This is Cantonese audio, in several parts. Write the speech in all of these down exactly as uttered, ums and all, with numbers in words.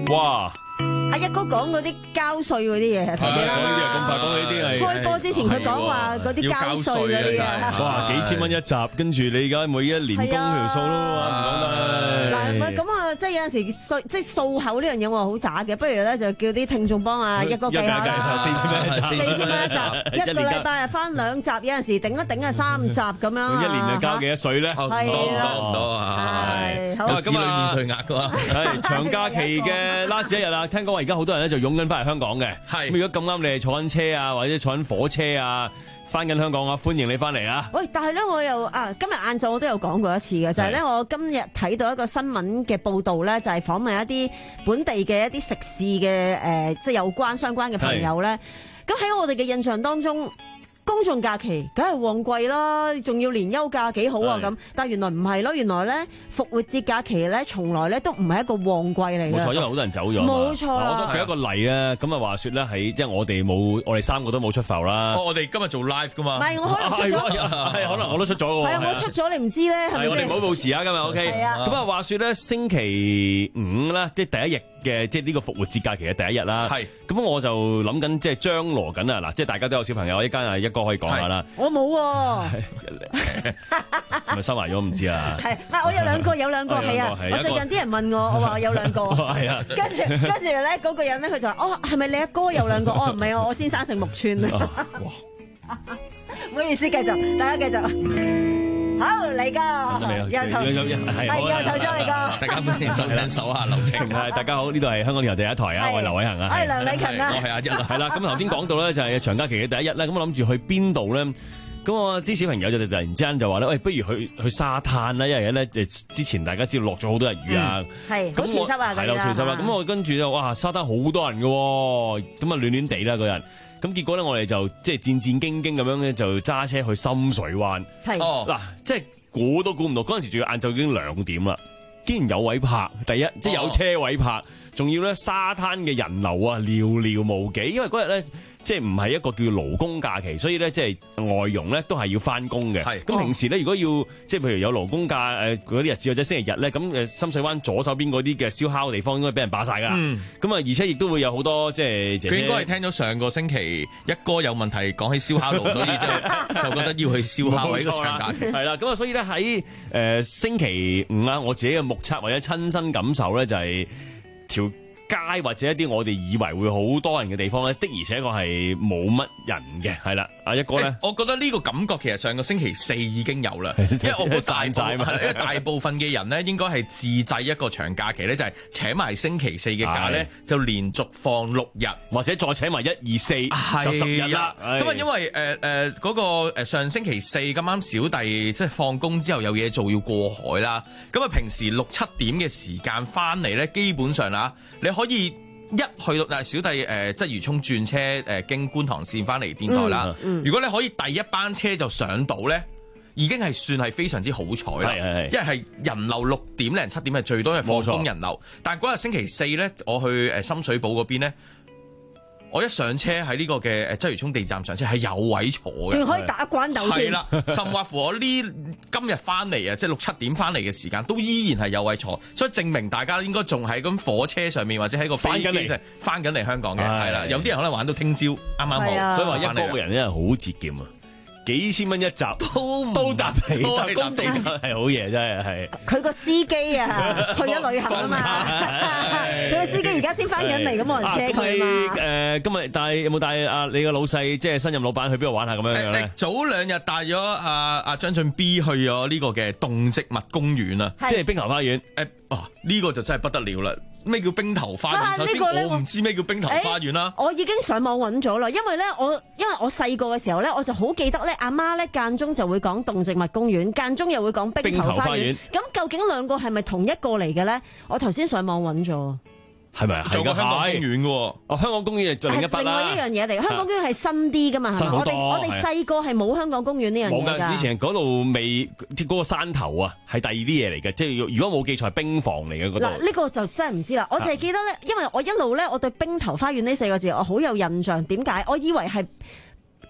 哇！ 阿一哥講嗰啲交稅嗰啲嘢，頭先講呢啲啊，咁快講呢啲係開波之前佢講話嗰啲交稅嗰啲啊， 哇幾千蚊一集，跟住你而家每一年供條數咯，唔講得。 嗱唔係咁啊，即係有陣時數即係數口呢樣嘢我好渣嘅，不如咧就叫啲聽眾幫啊一哥計下啦， 四千蚊一集， 四千蚊一集，一個禮拜啊翻兩集，有陣時頂一頂啊三集咁樣。 一年就交幾多稅咧？ 係啦， 唔多啊， 係有子女免稅額噶嘛？ 係長假期嘅 last 一日啦，聽講話而家好多人咧就湧緊翻嚟香港嘅。 係咁如果咁啱你係坐緊車啊，或者坐緊火車啊，翻緊香港啊，歡迎你翻嚟啊！ 喂，但係咧我又啊，今日晏晝我都有講過一次嘅，就係咧我今日睇到一個新聞嘅報導咧，就係訪問一啲本地嘅一啲食肆嘅誒，即係有關相關嘅朋友咧。咁喺我哋嘅印象當中，公眾假期梗係旺季啦，仲要連休假幾好啊咁。但係原來唔係咯，原來咧復活節假期咧，從來咧都唔係一個旺季嚟嘅。 冇錯，因為好多人走咗。 冇錯啦。 我想舉一個例咧，咁啊話説咧喺即係我哋冇，我哋三個都冇出埠啦。 哦，我哋今日做 live 噶嘛？ 唔係，我可能出咗， 係可能我都出咗喎。 係啊，我出咗你唔知咧，係咪先？ 我哋冇報時啊，今日 OK。 係啊。 咁啊話説咧，星期五啦，即係第一日嘅，即係呢個復活節假期嘅第一日啦。 係。咁我就諗緊即係張羅緊啊！嗱，即係大家都有小朋友，一間啊一哥可以講下啦。 我冇喎， 係咪收埋咗唔知啊？ 係，唔係我有兩個，有兩個係啊！我最近啲人問我，我話我有兩個，係啊。跟住跟住咧，嗰個人咧佢就話：哦，係咪你阿哥有兩個？哦，唔係我，我先生姓木村啊！哇，唔好意思，繼續，大家繼續。好嚟㗎，由頭係由頭再嚟㗎。 大家歡迎收聽手下留情。 係大家好，呢度係香港電台第一台啊，我係劉偉恒啊， 係梁禮勤啊， 我係阿一啊， 係啦。咁頭先講到咧就係長假期嘅第一日咧，咁我諗住去邊度咧？咁我啲小朋友就突然之間就話咧，喂，不如去去沙灘啦，因為咧誒之前大家知道落咗好多日雨啊， 係好潮濕啊， 係啦，潮濕啊。咁我跟住就哇，沙灘好多人嘅，咁啊暖暖地啦嗰日。咁結果咧，我哋就即係戰戰兢兢咁樣咧，就揸車去深水灣。 係嗱，即係估都估唔到，嗰陣時仲要晏晝已經兩點啦，竟然有位泊，第一即係有車位泊，仲要咧沙灘嘅人流啊寥寥無幾，因為嗰日咧即係唔係一個叫勞工假期，所以咧即係外傭咧都係要翻工嘅。係咁平時咧，如果要即係譬如有勞工假誒嗰啲日子或者星期日咧，咁誒深水灣左手邊嗰啲嘅燒烤地方應該俾人霸晒㗎啦。咁啊，而且亦都會有好多即係佢應該係聽咗上個星期一哥有問題講起燒烤爐，所以就就覺得要去燒烤喺個長假期。 係啦，咁啊，所以咧喺誒星期五啊，我自己嘅目測或者親身感受咧，就係條街或者一啲我哋以為會好多人嘅地方咧，的而且確係冇乜人嘅，係啦。阿一哥咧， 我覺得呢個感覺其實上個星期四已經有啦，因為我估大部分，因為大部分嘅人咧應該係自製一個長假期咧，就係請埋星期四嘅假咧，就連續放六日， 或者再請埋一二四就十日啦。 咁啊，因為誒誒嗰個誒上星期四咁啱小弟即係放工之後有嘢做要過海啦，咁啊平時六七點嘅時間翻嚟咧，基本上啊你可以一去到嗱小弟誒鰂魚涌轉車誒經觀塘線翻嚟電台啦，嗯嗯、如果你可以第一班車就上到咧，已經係算係非常之好彩啦。係係，因為係人流六點零七點係最多嘅放工人流，但係嗰日星期四咧，我去誒深水埗嗰邊咧。我一上車喺呢個嘅誒鰂魚涌地站上車係有位坐嘅， 仲可以打關鬥添。 係啦，甚或乎我呢今日翻嚟啊，即係六七點翻嚟嘅時間，都依然係有位坐，所以證明大家應該仲喺咁火車上面或者喺個飛機上翻緊嚟香港嘅，係啦。有啲人可能玩到聽朝啱啱好， 所以話一哥個人真係好節儉啊！幾千蚊一集都都搭地搭工地係好嘢，真係係。 佢個司機啊，去咗旅行啊嘛，佢個司機而家先翻緊嚟，咁冇人車佢嘛。 誒，今日帶有冇帶阿你個老細，即係新任老闆去邊度玩下咁樣樣咧？ 早兩日帶咗阿阿張俊 B 去咗呢個嘅動植物公園啊， 即係冰球花園。 誒，哦，呢個就真係不得了啦！咩叫冰頭花園？首先我唔知咩叫冰頭花園啦。 我已經上網揾咗啦，因為咧我因為我細個嘅時候咧，我就好記得咧，阿媽咧間中就會講動植物公園，間中又會講冰頭花園。咁究竟兩個係咪同一個嚟嘅咧？我頭先上網揾咗。 係咪啊？ 仲有香港公園嘅喎， 哦，香港公園就另一筆啦。 另外一樣嘢嚟，香港公園係新啲噶嘛，係咪？我哋我哋細個係冇香港公園呢樣嘢㗎。 冇㗎，以前嗰度未嗰個山頭啊，係第二啲嘢嚟嘅，即係如果冇記錯係冰房嚟嘅嗰度。 嗱，呢個就真係唔知啦。我淨係記得咧，因為我一路咧，我對冰頭花園呢四個字我好有印象。點解？我以為係食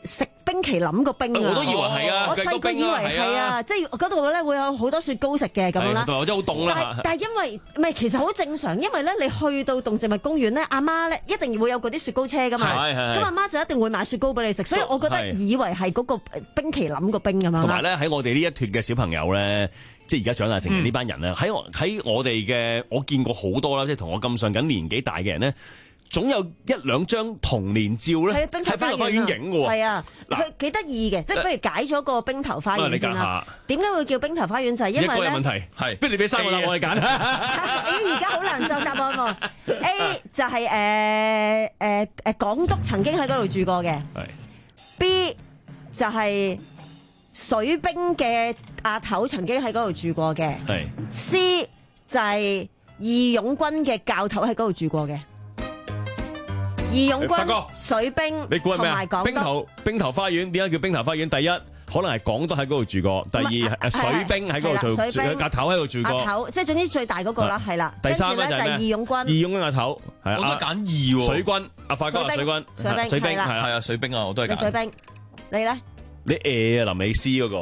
冰淇淋個冰啊！ 我都以為係啊， 我細個以為係啊，即係嗰度咧會有好多雪糕食嘅咁樣啦。 或者好凍啦。 但係因為唔係，其實好正常，因為咧你去到動植物公園咧，阿媽咧一定會有嗰啲雪糕車噶嘛。咁阿媽就一定會買雪糕俾你食，所以我覺得以為係嗰個冰淇淋個冰咁樣。同埋咧喺我哋呢一脱嘅小朋友咧，即係而家長大成人呢班人咧，喺我喺我哋嘅我見過好多啦，即係同我咁上緊年紀大嘅人咧。總有一兩張童年照咧，喺冰頭花園影嘅喎。 係啊，佢幾得意嘅，即係不如解咗個冰頭花園先啦。點解會叫冰頭花園？就係因為咧，一個有問題係，不如你俾三個答案我哋揀。咦，而家好難作答案喎。A 就係誒誒誒港督曾經喺嗰度住過嘅。係。B 就係水兵嘅阿頭曾經喺嗰度住過嘅。係。C 就係義勇軍嘅教頭喺嗰度住過嘅。義勇軍、水兵， 你估係咩啊？ 冰頭冰頭花園點解叫冰頭花園？第一可能係港督喺嗰度住過，第二水兵喺嗰度住，阿頭喺度住過。阿頭即係總之最大嗰個啦，係啦。 第三咧就係義勇軍， 義勇軍阿頭係啊。 我都揀二喎。 水軍阿發哥，水軍水兵係係啊，水兵啊，我都係揀。 水兵，你咧？ 你誒啊，林美斯嗰個，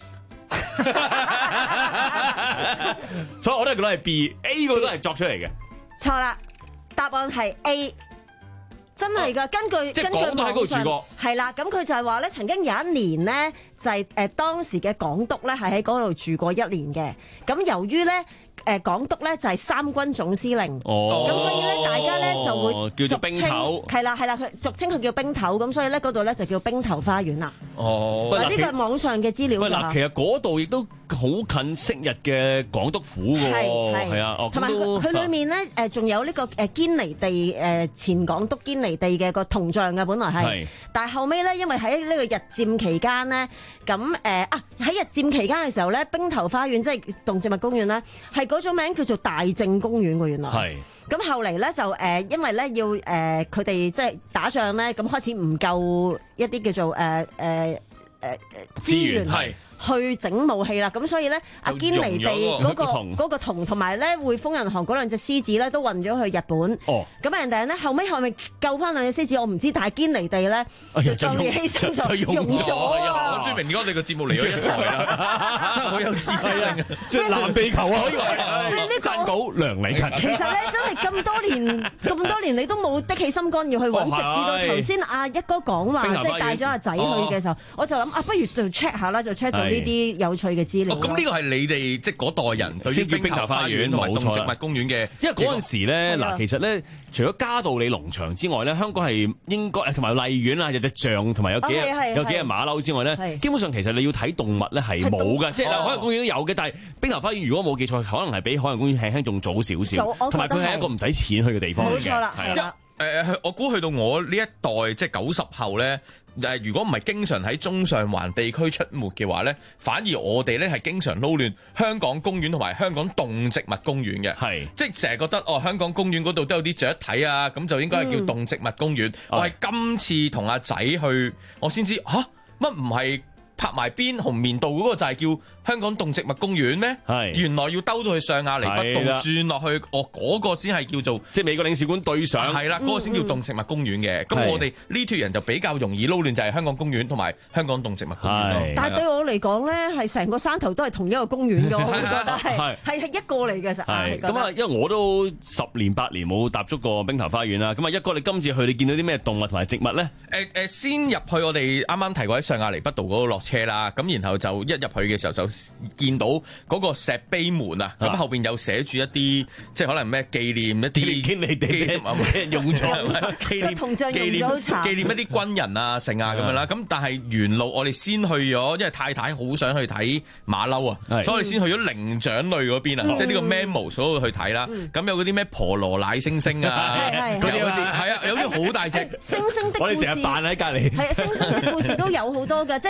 所以我都係覺得係 B，A 個都係作出嚟嘅。 錯啦，答案係 A。真係㗎，根據即係港督喺嗰度住過， 係啦，咁佢就係話咧，曾經有一年咧，就係誒當時嘅港督咧，係喺嗰度住過一年嘅。咁由於咧，誒港督咧就係三軍總司令，咁、哦、所以咧大家咧就會叫做冰頭， 係啦係啦，佢俗稱佢叫冰頭，咁所以咧嗰度咧就叫冰頭花園啦。 哦， 嗱呢個係網上嘅資料嗱、啊，其實嗰度亦都好近昔日嘅港督府㗎喎，係啊， 同埋佢佢裏面咧誒仲有呢個誒堅尼地誒前港督堅尼地嘅個銅像嘅，本來係，但係後尾咧因為喺呢個日佔期間咧，咁誒啊喺日佔期間嘅時候咧，冰頭花園即係動植物公園咧係嗰種名叫做大正公園喎，原來係。咁後嚟咧就誒因為咧要誒佢哋即係打仗咧，咁開始唔夠一啲叫做誒誒誒誒資源係。去整武器啦，咁所以咧，阿堅尼地嗰個嗰個銅同埋咧匯豐銀行嗰兩隻獅子咧都運咗去日本。哦，咁人哋咧後尾後咪救翻兩隻獅子，我唔知，但係堅尼地咧就壯烈犧牲咗，用咗啊！ 朱明，而家你個節目嚟咗一台啦，真係好有知識性， 即係藍地球啊！可以話撰稿梁禮勤。 其實咧真係咁多年咁多年，你都冇的起心肝要去揾，直至到頭先阿一哥講話，即係帶咗阿仔去嘅時候，我就諗啊，不如就 check 下啦，就 check 到。呢啲有趣嘅資料。 咁呢個係你哋即係嗰代人對於冰頭花園同埋動植物公園嘅， 因為嗰陣時咧，嗱其實咧，除咗嘉道理農場之外咧，香港係應該同埋荔園啊，有隻象同埋有幾日有幾隻馬騮之外咧，基本上其實你要睇動物咧係冇嘅，即係海洋公園都有嘅，但係冰頭花園如果冇記錯，可能係比海洋公園輕輕仲早少少，同埋佢係一個唔使錢去嘅地方嚟嘅。冇錯啦，係啦。 誒，我估去到我呢一代即係九十後咧。誒，如果唔係經常喺中上環地區出沒嘅話咧，反而我哋咧係經常撈亂香港公園同埋香港動植物公園嘅，係即係成日覺得哦，香港公園嗰度都有啲雀睇啊，咁就應該係叫動植物公園。嗯、我係今次同阿仔去，我先知吓乜唔係拍埋邊紅棉道嗰個就係叫香港動植物公園咩？係原來要兜到去上亞厘畢道轉落去，哦嗰、嗰個先係叫做即係美國領事館對上， 係啦，嗰、嗰個先叫動植物公園嘅。咁、嗯、我哋呢脱人就比較容易撈亂，就係香港公園同埋香港動植物公園咯。 但係對我嚟講咧，係成個山頭都係同一個公園㗎，我覺得係係係一個嚟嘅實。係咁啊，因為我都十年八年冇踏足過冰頭花園啦。咁啊，一哥你今次去你見到啲咩動物同埋植物咧？ 誒誒，先入去我哋啱啱提過喺上亞厘畢道嗰度落車啦。咁然後就一入去嘅時候就見到嗰個石碑門啊，咁後邊有寫住一啲即係可能咩紀念一啲堅尼地用咗紀念紀念紀念一啲軍人啊剩啊咁樣啦。咁但係沿路我哋先去咗，因為太太好想去睇馬騮啊，所以我哋先去咗靈長類嗰邊啊，即係呢個 mammal 所去睇啦。咁有嗰啲咩婆羅乃猩猩啊，嗰啲嗰啲係啊，有啲好大隻猩猩的故事， 我哋成日扮喺隔離。 係啊，猩猩的故事都有好多嘅，即係誒本來。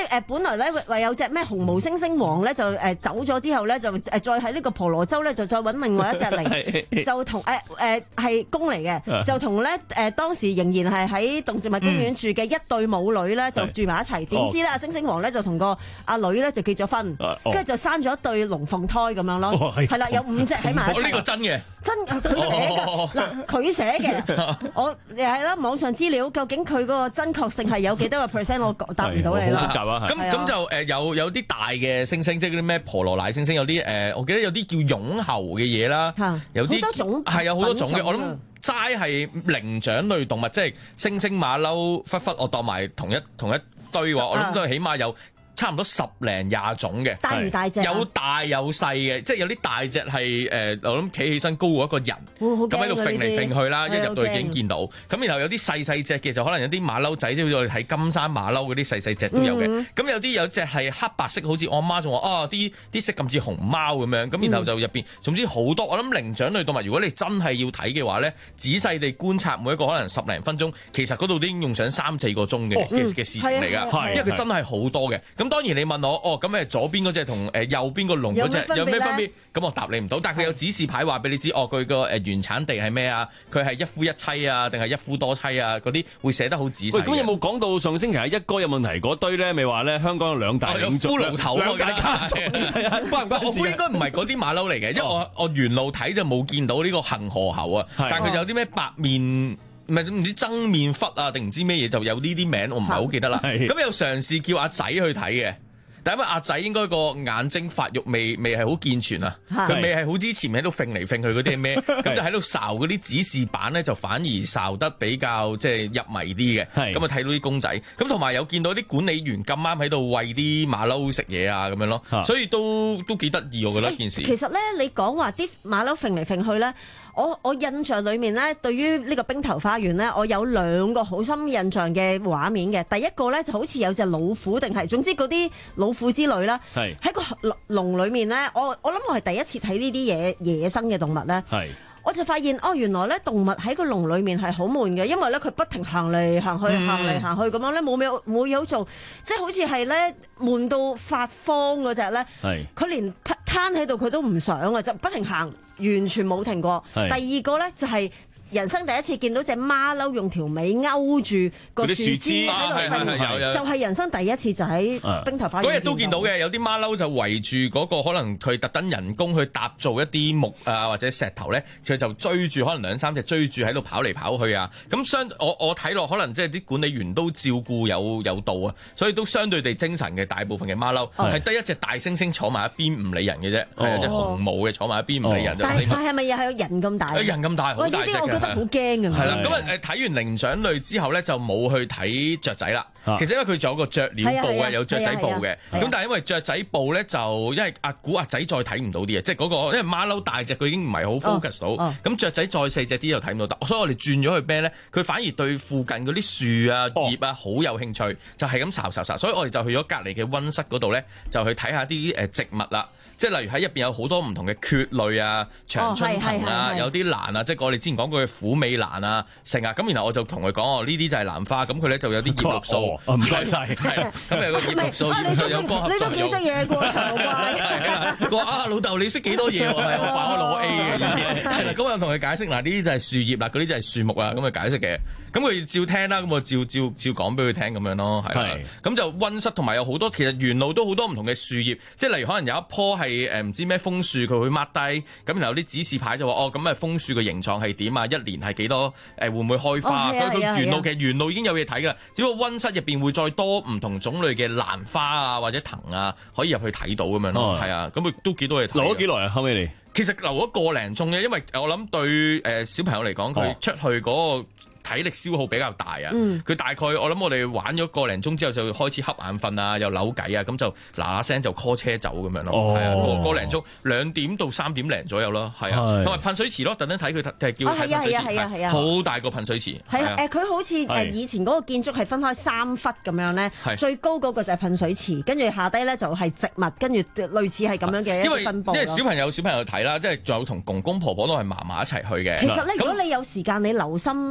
來咧話有隻咩紅毛猩猩王咧就誒走咗之後咧就誒再喺呢個婆羅洲咧就再揾另外一隻嚟，就同誒誒係公嚟嘅，就同咧誒當時仍然係喺動植物公園住嘅一對母女咧就住埋一齊。點知咧阿猩猩王咧就同個阿女咧就結咗婚，跟住就生咗一對龍鳳胎咁樣咯。係啦，有五隻喺埋一齊。 我呢個真嘅， 真佢寫嘅嗱，佢寫嘅，我係啦網上資料，究竟佢嗰個真確性係有幾多個 percent， 我答唔到你啦。 咁咁就誒有有啲大嘅猩猩，即係嗰啲咩婆羅乃猩猩，有啲誒，我記得有啲叫擁猴嘅嘢啦，有啲好多種係有好多種嘅。我諗齋係靈長類動物，即係猩猩、馬騮、狒狒，我當埋同一同一堆話，我諗都係起碼有差唔多十零廿種嘅， 大唔大隻？ 有大有細嘅，即係有啲大隻係誒，我諗企起身高過一個人，咁喺度揈嚟揈去啦，一入到去已經見到。咁然後有啲細細隻嘅，就可能有啲馬騮仔，即係好似我哋睇金山馬騮嗰啲細細隻都有嘅。咁、嗯、有啲有隻係黑白色，好似我阿媽仲話啊，啲啲色咁似熊貓咁樣。咁然後就入邊，總之好多。我諗靈長類動物，如果你真係要睇嘅話咧，仔細地觀察每一個可能十零分鐘，其實嗰度都已經用上三四個鐘嘅嘅嘅事情嚟㗎，因為佢真係好多嘅。咁當然你問我，哦咁誒左邊嗰隻同誒右邊個龍嗰隻有咩分別？咁我答你唔到，但係佢有指示牌話俾你知，哦佢個誒原產地係咩啊？佢係一夫一妻啊，定係一夫多妻啊？嗰啲會寫得好仔細。喂， 咁有冇講到上星期係一哥有問題嗰堆咧？咪話咧香港有兩大領族， 骷髏頭兩大家族，關唔關事？ 我估應該唔係嗰啲馬騮嚟嘅，因為我我沿路睇就冇見到呢個恒河猴啊，但係佢就有啲咩白面。唔係唔知爭面忽啊定唔知咩嘢，就有呢啲名，我唔係好記得啦。咁有嘗試叫阿仔去睇嘅，但因為阿仔應該個眼睛發育未未係好健全啊，佢未係好之前喺度揈嚟揈去嗰啲係咩？咁就喺度睄嗰啲指示板咧，就反而睄得比較即係入迷啲嘅。咁啊睇到啲公仔，咁同埋有見到啲管理員咁啱喺度餵啲馬騮食嘢啊咁樣咯，所以都都幾得意我覺得件事。 其實咧，你講話啲馬騮揈嚟揈去咧。我我印象裏面咧，對於呢個冰頭花園咧，我有兩個好深印象嘅畫面嘅。第一個咧就好似有隻老虎定係，總之嗰啲老虎之類啦。係喺個籠裏面咧，我我諗我係第一次睇呢啲野野生嘅動物咧。係。我就發現哦，原來咧動物喺個籠裏面係好悶嘅，因為咧佢不停行嚟行去，行嚟行去咁樣咧，冇嘢冇嘢好做，即係好似係咧悶到發慌嗰隻咧。係。佢連攤喺度佢都唔想啊，就不停行，完全冇停過。第二個咧就係、是。人生第一次見到隻馬騮用條尾勾住個樹枝喺度瞓，就係人生第一次就喺冰頭花園嗰日都見到嘅，有啲馬騮就圍住嗰個可能佢特登人工去搭造一啲木啊或者石頭咧，佢就追住可能兩三隻追住喺度跑嚟跑去啊。咁相我我睇落可能即係啲管理員都照顧有有道啊，所以都相對地精神嘅。大部分嘅馬騮係得一隻大猩猩坐埋一邊唔理人嘅啫，係有隻紅毛嘅坐埋一邊唔理人。但係係咪又係有人咁大？人咁大，好大隻嘅。好驚㗎，係啦。咁啊誒睇完靈長類之後咧，就冇去睇雀仔啦。其實因為佢仲有個雀鳥部嘅，有雀仔部嘅。咁但係因為雀仔部咧，就因為阿估阿仔再睇唔到啲嘢，即係嗰個因為馬騮大隻，佢已經唔係好 focus 到。咁雀仔再細隻啲就睇唔到得，所以我哋轉咗去咩咧？佢反而對附近嗰啲樹啊葉啊好有興趣，就係咁睄睄睄。所以我哋就去咗隔離嘅溫室嗰度咧，就去睇下啲誒植物啦。即係例如喺入邊有好多唔同嘅蕨類啊、長春藤啊、哦、有啲蘭啊，即係我哋之前講過嘅虎尾蘭啊、成啊，咁然後我就同佢講哦，呢啲就係蘭花，咁佢咧就有啲葉綠素，唔該晒，係咁有個葉綠素，葉綠素有光合作用。你都幾識嘢過長怪？佢話啊老豆你識幾多嘢喎？係我爸我攞 A 嘅以前，係啦，咁我同佢解釋嗱，呢啲就係樹葉啦，嗰啲就係樹木啊，咁佢解釋嘅，咁佢照聽啦，咁我照照照講俾佢聽咁樣咯，係啦，咁就溫室同埋有好多，其實沿路都好多唔同嘅樹葉，即係例如可能有一棵係。誒唔知咩楓樹，佢會 mark 低，咁然後啲指示牌就話哦，咁啊楓樹嘅形狀係點啊？一年係幾多？誒會唔會開花？佢佢沿路其實沿路已經有嘢睇㗎，只不過溫室入邊會再多唔同種類嘅蘭花啊或者藤啊，可以入去睇到咁樣咯。係啊，咁佢都幾多嘢睇。留咗幾耐啊？後尾你其實留咗個零鐘嘅，因為我諗對誒小朋友嚟講，佢出去嗰個體力消耗比較大啊！佢、嗯、大概我諗我哋玩咗個零鐘之後就開始瞌眼瞓啊，又扭計啊，咁就嗱嗱聲就 call 車走咁樣咯。係、哦、啊，個個零鐘兩點到三點零左右咯。係啊，同埋噴水池咯，特登睇佢係叫睇噴水池，係好、哦、大個噴水池。係啊，誒佢、啊、好似誒以前嗰個建築係分開三忽咁樣咧，最高嗰個就係噴水池，跟住下低咧就係植物，跟住類似係咁樣嘅一個分佈。因為小朋友小朋友睇啦，即係仲有同公公婆婆都係嫲嫲一齊去嘅。其實咧，如果你有時間，你留心咁樣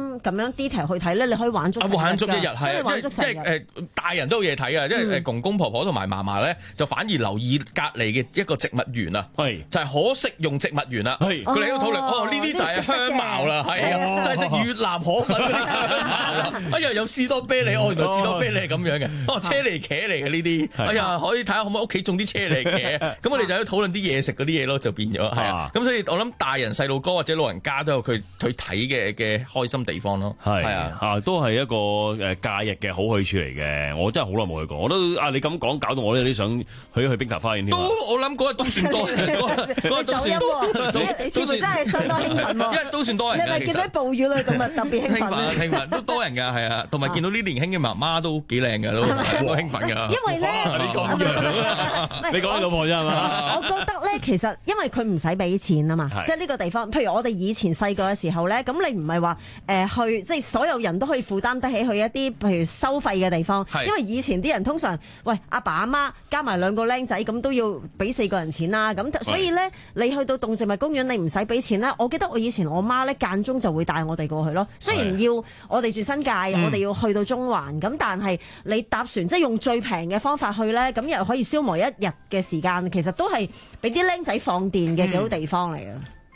樣 detail 去睇咧，你可以玩足玩足一日係啊， 玩足成日。 因為誒大人都有嘢睇啊，因為誒公公婆婆同埋嫲嫲咧就反而留意隔離嘅一個植物園啊， 係就係可食用植物園啦。佢哋喺度討論，哦呢啲就係香茅啦，係啊，就係食越南河粉嗰啲香茅啦。哎呀有士多啤梨，哦原來士多啤梨係咁樣嘅，哦車厘茄嚟嘅呢啲，哎呀可以睇下可唔可以屋企種啲車厘茄，咁我哋就喺度討論啲嘢食嗰啲嘢咯，就變咗係啊。咁所以我諗大人細路哥或者老人家都有佢去睇嘅嘅開心地方咯。 係啊， 啊都係一個誒假日嘅好去處嚟嘅。我真係好耐冇去過，我都啊你咁講搞到我都有啲想去去冰塔花園添。 都我諗嗰日都算多，嗰日都算多， 你似乎真係相當興奮喎。 因為都算多人。 你係咪見到暴雨類動物特別興奮？ 興奮都多人㗎，係啊，同埋見到啲年輕嘅媽媽都幾靚㗎，都都興奮㗎。 因為咧， 你咁樣，你講你老婆啫係嘛？ 我覺得咧，其實因為佢唔使俾錢啊嘛，即係呢個地方。譬如我哋以前細個嘅時候咧，咁你唔係話誒去，即係所有人都可以負擔得起去一啲譬如收費嘅地方。因為以前啲人通常，喂阿爸阿媽加埋兩個僆仔，咁都要俾四個人錢啦。咁所以咧，你去到動植物公園，你唔使俾錢啦。我記得我以前我媽咧間中就會帶我哋過去咯。雖然要我哋住新界，我哋要去到中環，咁但係你搭船即係用最平嘅方法去咧，咁又可以消磨一日嘅時間，其實都係俾啲僆仔放電嘅幾好地方嚟嘅。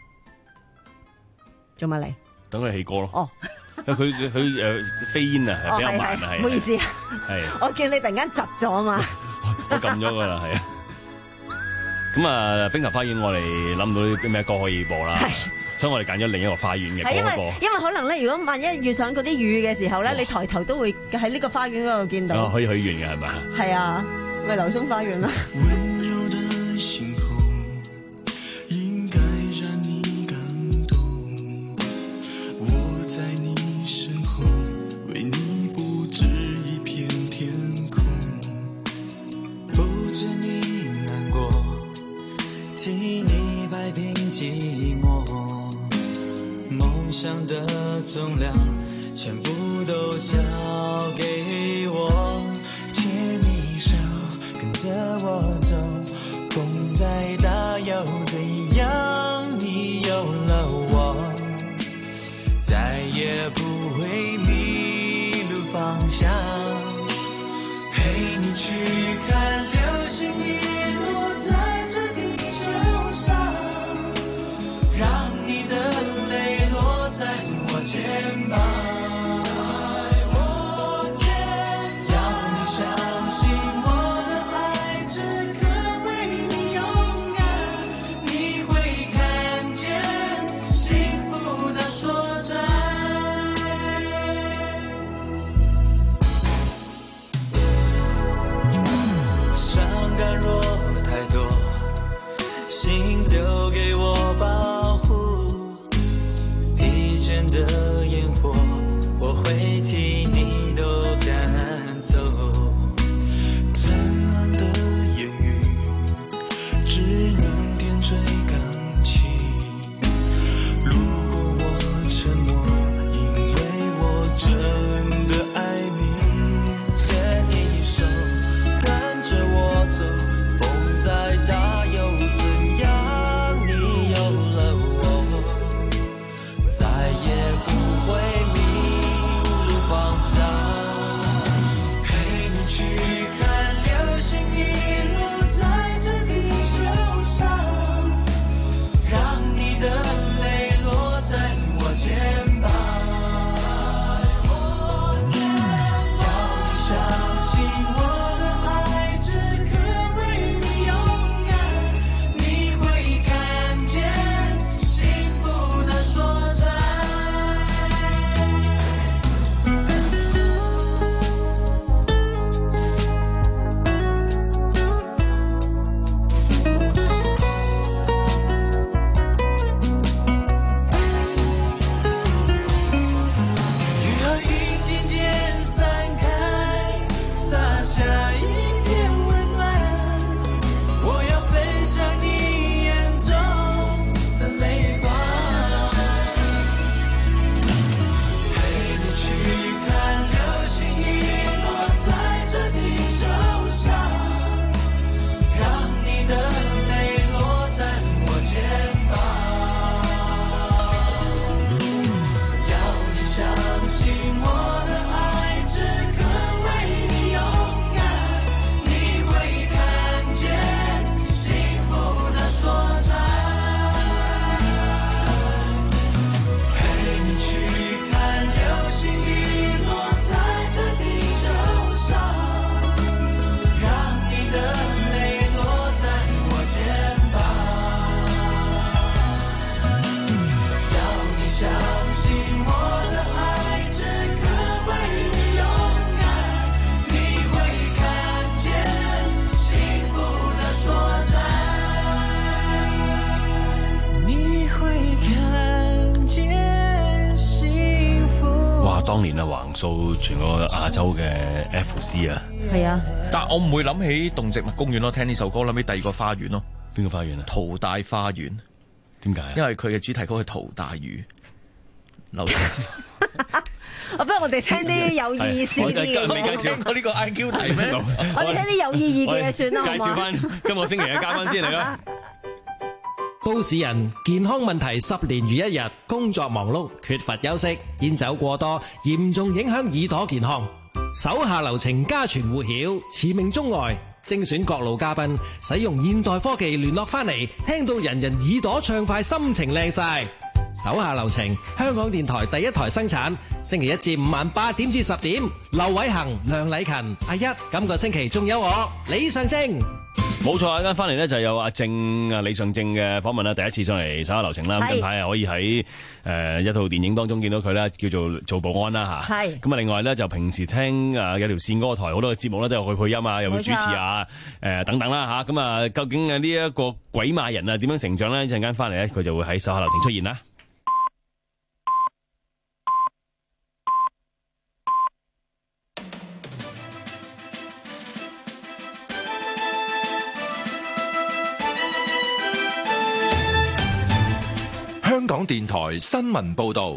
做乜嚟？ 等佢起歌咯。 哦， 佢佢佢誒飛煙啊，係比較慢啊，係。 唔好意思啊， 係。 我見你突然間窒咗啊嘛。 我撳咗噶啦，係啊。咁啊，冰球花園我哋諗到啲咩歌可以播啦。所以我哋揀咗另一個花園嘅歌播。因為可能咧，如果萬一遇上嗰啲雨嘅時候咧，你抬頭都會喺呢個花園嗰度見到。 可以許願嘅係咪？ 係啊，咪流松花園啦。 的重量全部都交給我，牽你手跟着我走，風再大又怎樣，你有了我再也不會迷路方向，陪你去看流星雨落在這地球上，讓你的淚落在我肩膀，在我肩膀，要你相信我的愛此刻為你勇敢，你會看見幸福的所在。傷感若太多，心丟給我保護，疲倦的煙火，我會替你都趕走。怎樣的言語，只能點綴感情。如果我沉默，因為我真的愛你。牽你手，跟着我走，風再大又怎樣？你有了我，再也不會迷路方向，陪你去看流星雨落在這地球上， 當年啊橫掃全個亞洲嘅 F C 啊。 係啊， 但我唔會諗起動植物公園咯，聽呢首歌諗起第二個花園咯。 邊個花園啊？ 淘大花園。 點解啊？ 因為佢嘅主題曲係陶大宇。劉我不如我哋聽啲有意思啲嘅。 未介紹過呢個 I Q 題咩？ 我哋聽啲有意義嘅嘢算啦，好介紹嘛？ 翻今個星期嘅嘉賓先嚟啦。 都市人健康問題十年如一日，工作忙碌，缺乏休息，煙酒過多，嚴重影響耳朵健康。手下留情，家傳戶曉，馳名中外，精選各路嘉賓，使用現代科技聯絡翻嚟，聽到人人耳朵暢快，心情靚晒。手下留情，香港電台第一台生產，星期一至五晚八點至十點，劉偉恒、梁禮勤、阿一，今個星期仲有我李尚正。 冇錯啊！啱翻嚟咧就有阿正啊李尚正嘅訪問啦，第一次上嚟手下留情啦。咁近排啊可以喺誒、呃、一套電影當中見到佢啦，叫做做保安啦吓。係咁啊！另外咧就平時聽啊有條線嗰個台好多嘅節目咧都有佢配音啊，又會主持啊誒、呃、等等啦吓。咁啊究竟啊呢一個鬼馬人啊點樣成長咧？一陣間翻嚟咧佢就會喺手下留情出現啦。 香港電台新聞報道，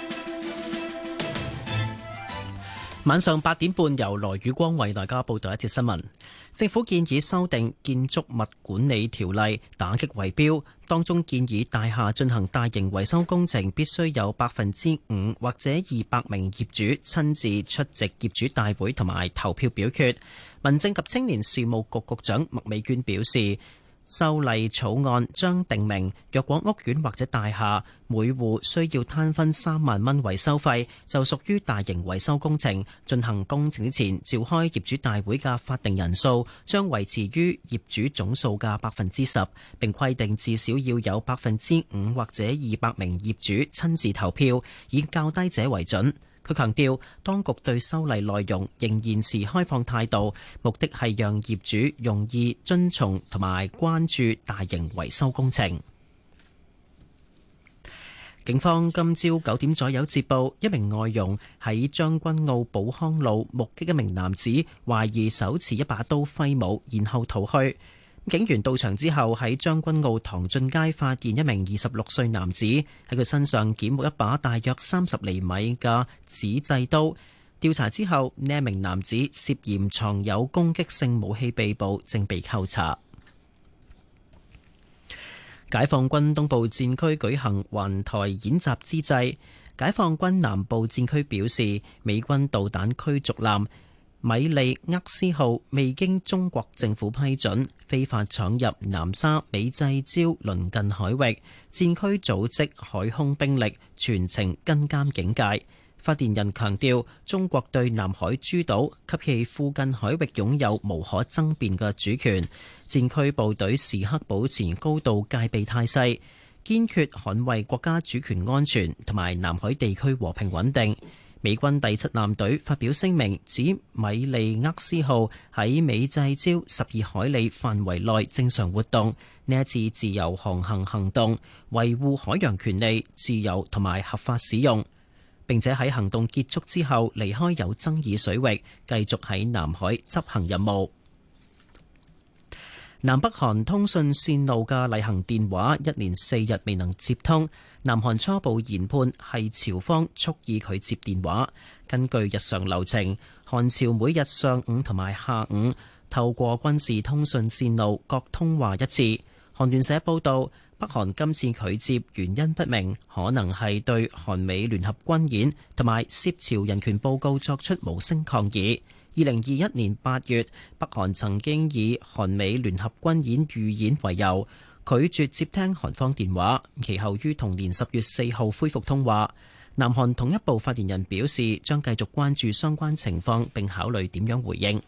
晚上八點半由羅宇光為大家報道一節新聞。政府建議修訂建築物管理條例，打擊圍標。當中建議大廈進行大型維修工程，必須有百分之五或者二百名業主親自出席業主大會同埋投票表決。民政及青年事務局局長麥美娟表示，修例草案將定明，若果屋苑或者大廈每戶需要攤分三萬蚊維修費，就屬於大型維修工程。進行工程之前召開業主大會嘅法定人數將維持於業主總數嘅百分之十，並規定至少要有百分之五或者二百名業主親自投票，以較低者為準。佢強調，當局對修例內容仍然持開放態度，目的係讓業主容易遵從同埋關注大型維修工程。警方今朝九點左右接報，一名外傭喺將軍澳寶康路目擊一名男子懷疑手持一把刀揮舞，然後逃去。警員到場之後，喺將軍澳唐俊街發現一名二十六歲男子，喺佢身上檢獲一把大約三十厘米嘅紙製刀。調查之後，呢一名男子涉嫌藏有攻擊性武器被捕，正被扣查。解放軍東部戰區舉行環台演習之際，解放軍南部戰區表示，美軍導彈驅逐艦米利厄斯號未經中國政府批准，非法闖入南沙美濟礁鄰近海域，戰區組織海空兵力全程跟監警戒。發言人強調，中國對南海諸島及其附近海域擁有無可爭辯嘅主權，戰區部隊時刻保持高度戒備態勢，堅決捍衛國家主權安全同埋南海地區和平穩定。美軍第七艦隊發表聲明，指米利厄斯號喺美濟礁十二海里範圍內正常活動。呢一次自由航行行動，維護海洋權利、自由同埋合法使用，並且喺行動結束之後離開有爭議水域，繼續喺南海執行任務。南北韓通訊線路嘅例行電話一連四日未能接通，南韓初步研判係朝方蓄意拒接電話。根據日常流程，韓朝每日上午同埋下午透過軍事通訊線路各通話一次。韓聯社報道，北韓今次拒接原因不明，可能係對韓美聯合軍演同埋涉朝人權報告作出無聲抗議。二零二一年八月，北韓曾經以韓美聯合軍演預演為由，拒絕接聽韓方電話，其後於同年十月四號恢復通話。南韓統一部發言人表示，將繼續關注相關情況，並考慮點樣回應。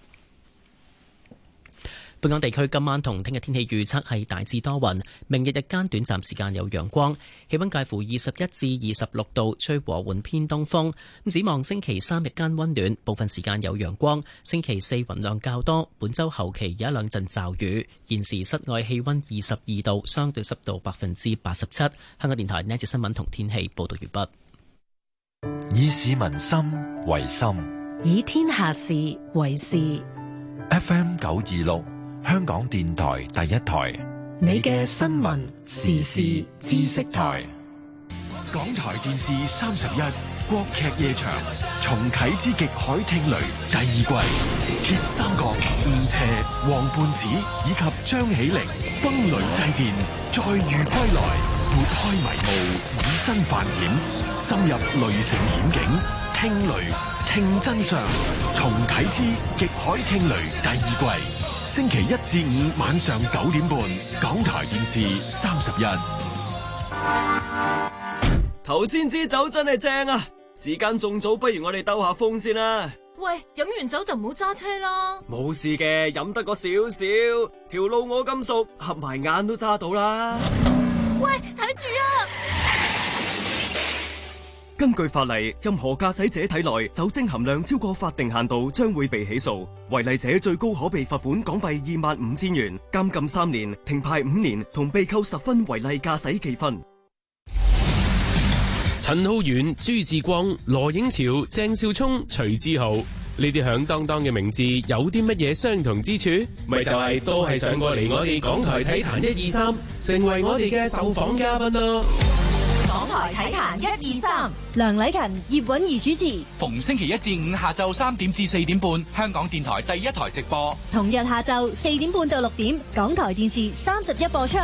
本港地區今晚同聽日天氣預測係大致多雲，明日日間短暫時間有陽光，氣溫介乎二十一至二十六度，吹和緩偏東風。咁展望星期三日間溫暖，部分時間有陽光。星期四雲量較多，本週後期有一兩陣驟雨。現時室外氣溫二十二度，相對濕度百分之八十七。香港電台呢一節新聞同天氣報道完畢。 以市民心為心。 以天下事為事。 F M 九二六，香港電台第一台， 你嘅新聞時事知識台。 港台電視三十一國劇夜場重啟之極海聽雷第二季，鐵三角吳邪、黃胖子以及張起靈崩雷祭電，再遇歸來，撥開迷霧，以身犯險，深入雷城險境，聽雷聽真相。重啟之極海聽雷第二季，星期一至五晚上九點半，港台電視三十一。 頭先支酒真係正啊！時間仲早，不如我哋兜下風先啦。 喂，飲完酒就唔好揸車啦。 冇事嘅，飲得個少少，條路我咁熟，合埋眼都揸到啦。 喂，睇住啊！ 根據法例，任何駕駛者體內酒精含量超過法定限度，將會被起訴。違例者最高可被罰款港幣二萬五千元、監禁三年、停牌五年，同被扣十分違例駕駛記分。 陳浩源、朱志光、羅影潮、鄭少聰、徐志豪，呢啲響當當嘅名字有啲乜嘢相同之處？咪就係都係上過嚟我哋港台體壇一二三，成為我哋嘅受訪嘉賓咯。 港台體壇一二三， 梁禮勤、葉韻儀主持， 逢星期一至五下晝三點至四點半，香港電台第一台直播； 同日下晝四點半到六點，港台電視三十一播出。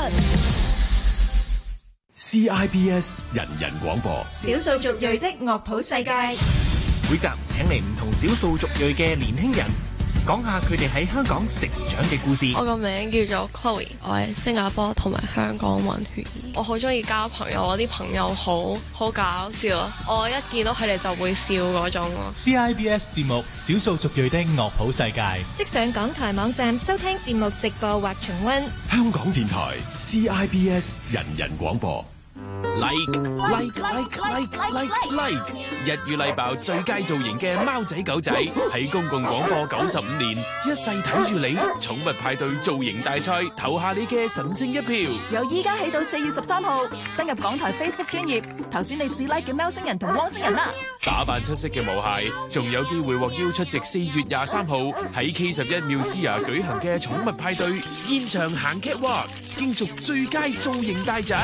C I B S 人人廣播， 少數族裔的樂譜世界。 每集請嚟唔同少數族裔嘅年輕人，講下佢哋喺香港成長嘅故事。 我個名叫做 Chloe， 我係新加坡同埋香港混血兒。我好中意交朋友，我啲朋友好好搞笑啊！我一見到佢哋就會笑嗰種咯。 C I B S 節目《少數族裔的樂譜世界》， 即上港台網站收聽節目直播或重溫。 香港電台 C I B S 人人廣播。 Like like like like like like， 一於禮爆最佳造型嘅貓仔狗仔喺公共廣播九十五年，一世睇住你，寵物派對造型大賽投下你嘅神聖一票。 由依家起到四月十三號，登入港台 Facebook 專頁，投選你至 like 嘅喵星人同汪星人啦！ 打扮出色嘅毛孩，仲有機會獲邀出席四月廿三號喺 K 十一 Musea 舉行嘅寵物派對，現場行 catwalk，競逐最佳造型大獎。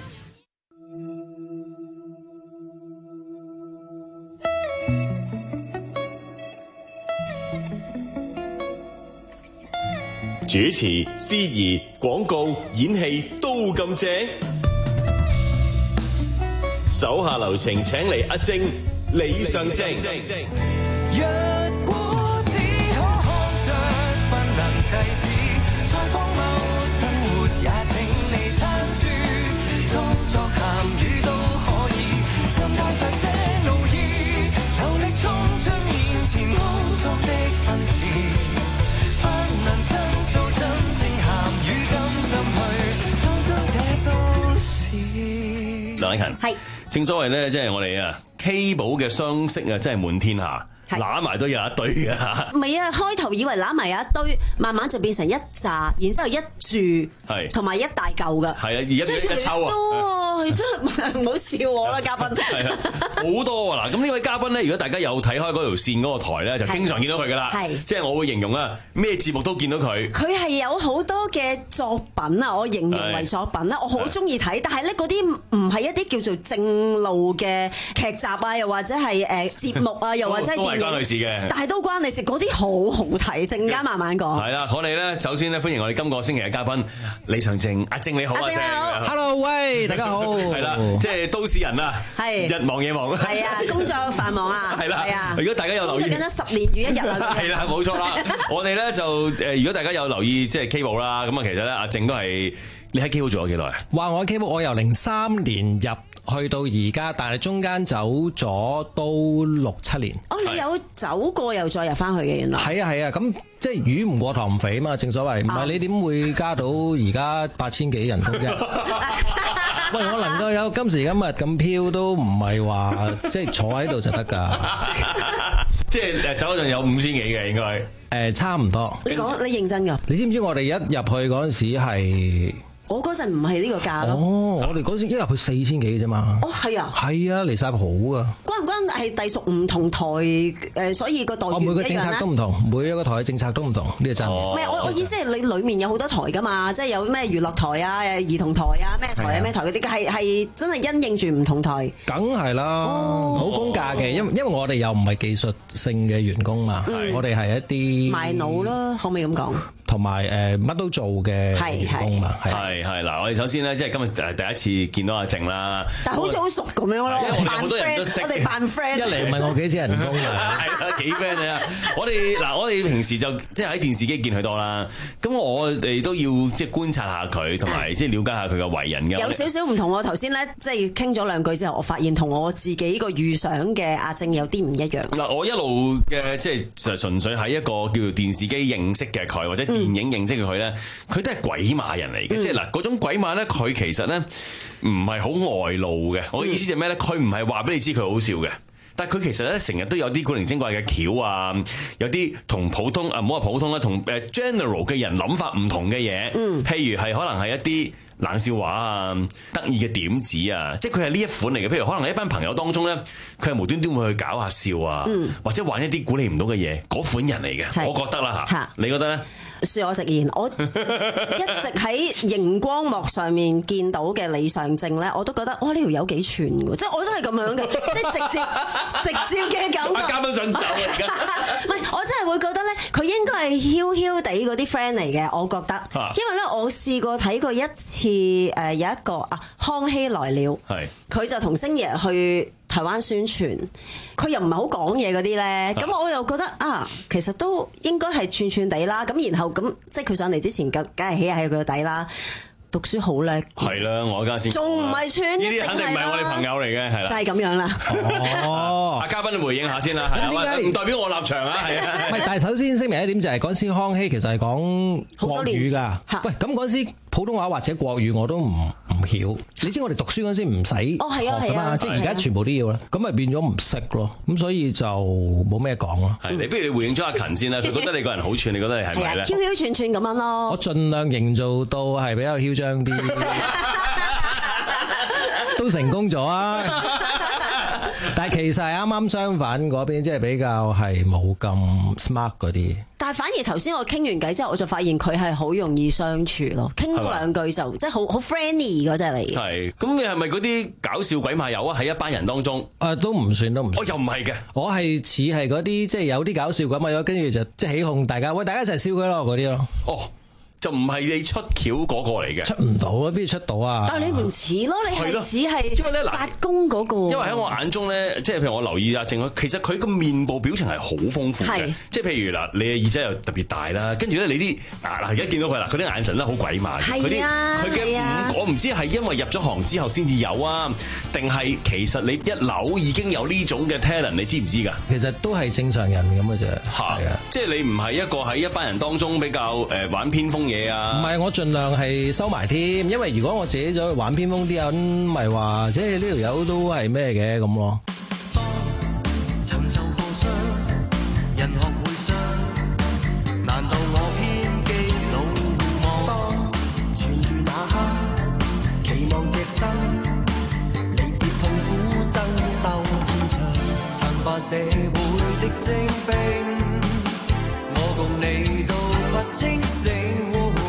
主持、司儀、廣告、演戲都咁正，手下留情，請嚟阿晶、李尚正。 若果只可看着不能制止，再荒謬真活也請你撐住，裝作鹹魚都可以，更帶着些怒意，有力衝出面前工作的奔馳，不能真做真正鹹魚，甘心去創新這都市。 梁禮勤係，正所謂咧，即係我哋啊 K 寶嘅相識啊，真係滿天下。揦埋都有一堆㗎， 唔係啊！開頭以為揦埋有一堆，慢慢就變成一紮，然之後一柱，係同埋一大嚿㗎。係啊， 而家一抽啊！ 多真係唔好笑我啦，嘉賓。 係啊，好多啊！嗱，咁呢位嘉賓咧，如果大家有睇開嗰條線嗰個台咧，就經常見到佢㗎啦。係，即係我會形容啊，咩節目都見到佢。佢係有好多嘅作品啊，我形容為作品啦，我好中意睇，但係咧嗰啲唔係一啲叫做正路嘅劇集啊，又或者係誒節目啊，又或者係電影。關佢事嘅，但係都關你事，嗰啲好好睇，陣間慢慢講。係啦，我哋咧首先咧歡迎我哋今個星期嘅嘉賓李尚正，阿正你好，阿正你好 ，Hello 喂，大家好，係啦，即係都市人啊，係日忙夜忙，係啊，工作繁忙啊，係啦，係啊，如果大家有留意，工作緊咗十年如一日啦，係啦，冇錯啦，我哋咧就誒，如果大家有留意即係 K 寶啦，咁啊，其實咧阿正都係你喺 K 寶做咗幾耐啊？哇，我喺 K 寶我由零三年入。去到而家，但係中間走咗都六七年。哦，你有走過又再入翻去嘅原來。係啊係啊，咁即係魚唔過塘唔肥啊嘛，正所謂。唔係你點會加到而家八千幾人工啫？喂，我能夠有今時今日咁飄都唔係話即係坐喺度就得㗎。即係誒走嗰陣有五千幾嘅應該。誒差唔多。你講你認真㗎？你知唔知我哋一入去嗰陣時係？我嗰陣唔係呢個價咯。哦，我哋嗰陣一入去四千幾啫嘛。哦，係啊。係啊，離晒譜噶。關唔關係隸屬唔同台誒，所以個待遇唔一樣咧？ 每個政策都唔同，每一個台嘅政策都唔同，呢個真。 唔係我我意思係你裡面有好多台㗎嘛，即係有咩娛樂台啊、兒童台啊、咩台啊、咩台嗰啲，係係真係因應住唔同台。 梗係啦，冇公價嘅，因因為我哋又唔係技術性嘅員工嘛，我哋係一啲賣腦咯，可唔可以咁講？ 同埋誒乜都做嘅員工嘛， 係係嗱，我哋首先咧，即係今日誒第一次見到阿靜啦， 但係好似好熟咁樣咯， 好多人都識， 我哋扮 friend， 一嚟問我幾錢人工啊， 係啊幾 friend 啊！我哋嗱，我哋平時就即係喺電視機見佢多啦，咁我哋都要即係觀察下佢，同埋即係了解下佢嘅為人嘅。 有少少唔同喎，頭先咧即係傾咗兩句之後，我發現同我自己個預想嘅阿靜有啲唔一樣。 嗱，我一路嘅即係純粹喺一個叫做電視機認識嘅佢，或者電影認識嘅佢咧，佢都係鬼馬人嚟嘅，即係嗱嗰種鬼馬咧，佢其實咧唔係好外露嘅。我嘅意思就係咩咧？佢唔係話俾你知佢好笑嘅。但係佢其實咧成日都有啲古靈精怪嘅橋啊，有啲同普通啊唔好話普通啦，同誒 general 嘅人諗法唔同嘅嘢，嗯、譬如係可能係一啲冷笑話啊、得意嘅點子啊，即係佢係呢一款嚟嘅。譬如可能喺一班朋友當中咧，佢係無端端會去搞下笑啊，嗯、或者玩一啲估你唔到嘅嘢，嗰款人嚟嘅，我覺得啦嚇，你覺得咧？ 恕我直言，我一直喺熒光幕上面見到嘅李尚正咧，我都覺得哇呢條友幾串喎，即係我都係咁樣嘅，即係直接直接嘅感覺。 阿嘉賓想走啊而家， 唔係我真係會覺得咧，佢應該係囂囂地嗰啲 friend 嚟嘅，我覺得，因為咧我試過睇過一次誒有一個啊康熙來了，係佢就同星爺去台灣宣傳，佢又唔係好講嘢嗰啲咧，咁我又覺得啊，其實都應該係串串地啦。咁然後咁，即係佢上嚟之前，梗梗係起下佢個底啦。讀書好叻， 係啦，我而家先仲唔係串？ 呢啲肯定唔係我哋朋友嚟嘅，係啦， 就係咁樣啦。 哦， 阿嘉賓你回應下先啦，係啊，唔代表我立場啊，係啊。 唔係，但係首先聲明一點就係嗰陣時康熙其實係講國語㗎。喂，咁嗰陣時普通話或者國語我都唔唔曉。你知我哋讀書嗰陣時唔使學㗎嘛，即係而家全部都要啦。咁咪變咗唔識咯。咁所以就冇咩講咯。 係，你不如你回應咗阿勤先啦。佢覺得你個人好串，你覺得你係咪咧？ 囂囂串串咁樣咯。 我盡量營造到係比較囂張啲，都成功咗啊！但係其實係啱啱相反嗰邊，即係比較係冇咁 smart 嗰啲。 但係反而頭先我傾完偈之後，我就發現佢係好容易相處咯，傾兩句就即係好好 friendly 嗰隻嚟嘅。 係，咁你係咪嗰啲搞笑鬼馬友啊？喺一班人當中， 啊都唔算，都唔算。 我又唔係嘅， 我係似係嗰啲即係有啲搞笑鬼馬友，跟住就即係起哄大家，喂大家一齊笑佢咯嗰啲咯。 哦。就唔係你出橋嗰個嚟嘅， 出唔到啊？邊度出到啊？ 但係你唔似咯，你係似係發功嗰個。 因為喺我眼中咧，即係譬如我留意阿靜，其實佢個面部表情係好豐富嘅。即係譬如嗱，你嘅耳仔又特別大啦，跟住咧你啲嗱嗱而家見到佢啦，佢啲眼神咧好鬼馬。 係啊， 佢嘅五，我唔知係因為入咗行之後先至有啊，定係其實你一樓已經有呢種嘅 talent， 你知唔知㗎？ 其實都係正常人咁嘅啫。 係啊，即係你唔係一個喺一班人當中比較誒玩偏鋒嘢啊。 唔係，我盡量係收埋添，因為如果我自己走去玩偏鋒啲人，咪話即係呢條友都係咩嘅咁咯。 曾受過傷，人學會傷，難道我偏激魯莽？痊愈那刻，期望隻身，離別痛苦爭鬥現場，曾扮社會的精兵，我共你都不清醒。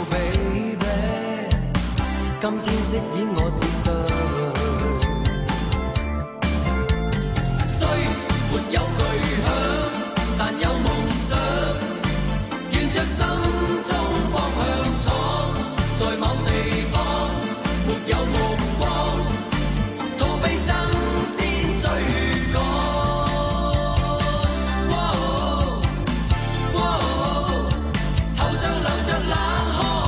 今天飾演我是誰？雖沒有巨響，但有夢想，沿着心中方向闖，在某地方沒有目光，逃避爭先追趕。頭上流着冷汗。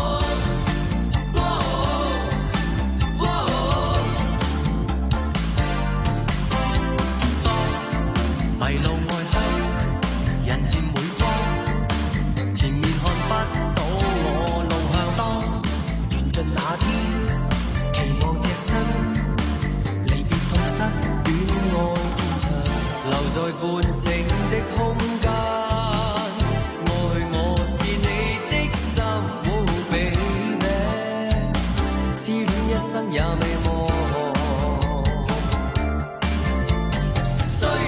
迷路外鄉，人佔每方，前面看不到我路向當，緣盡那天，期望隻身，離別痛失戀愛現場，留在半醒的空間，愛我是你的心，Oh baby，痴戀一生也未忘。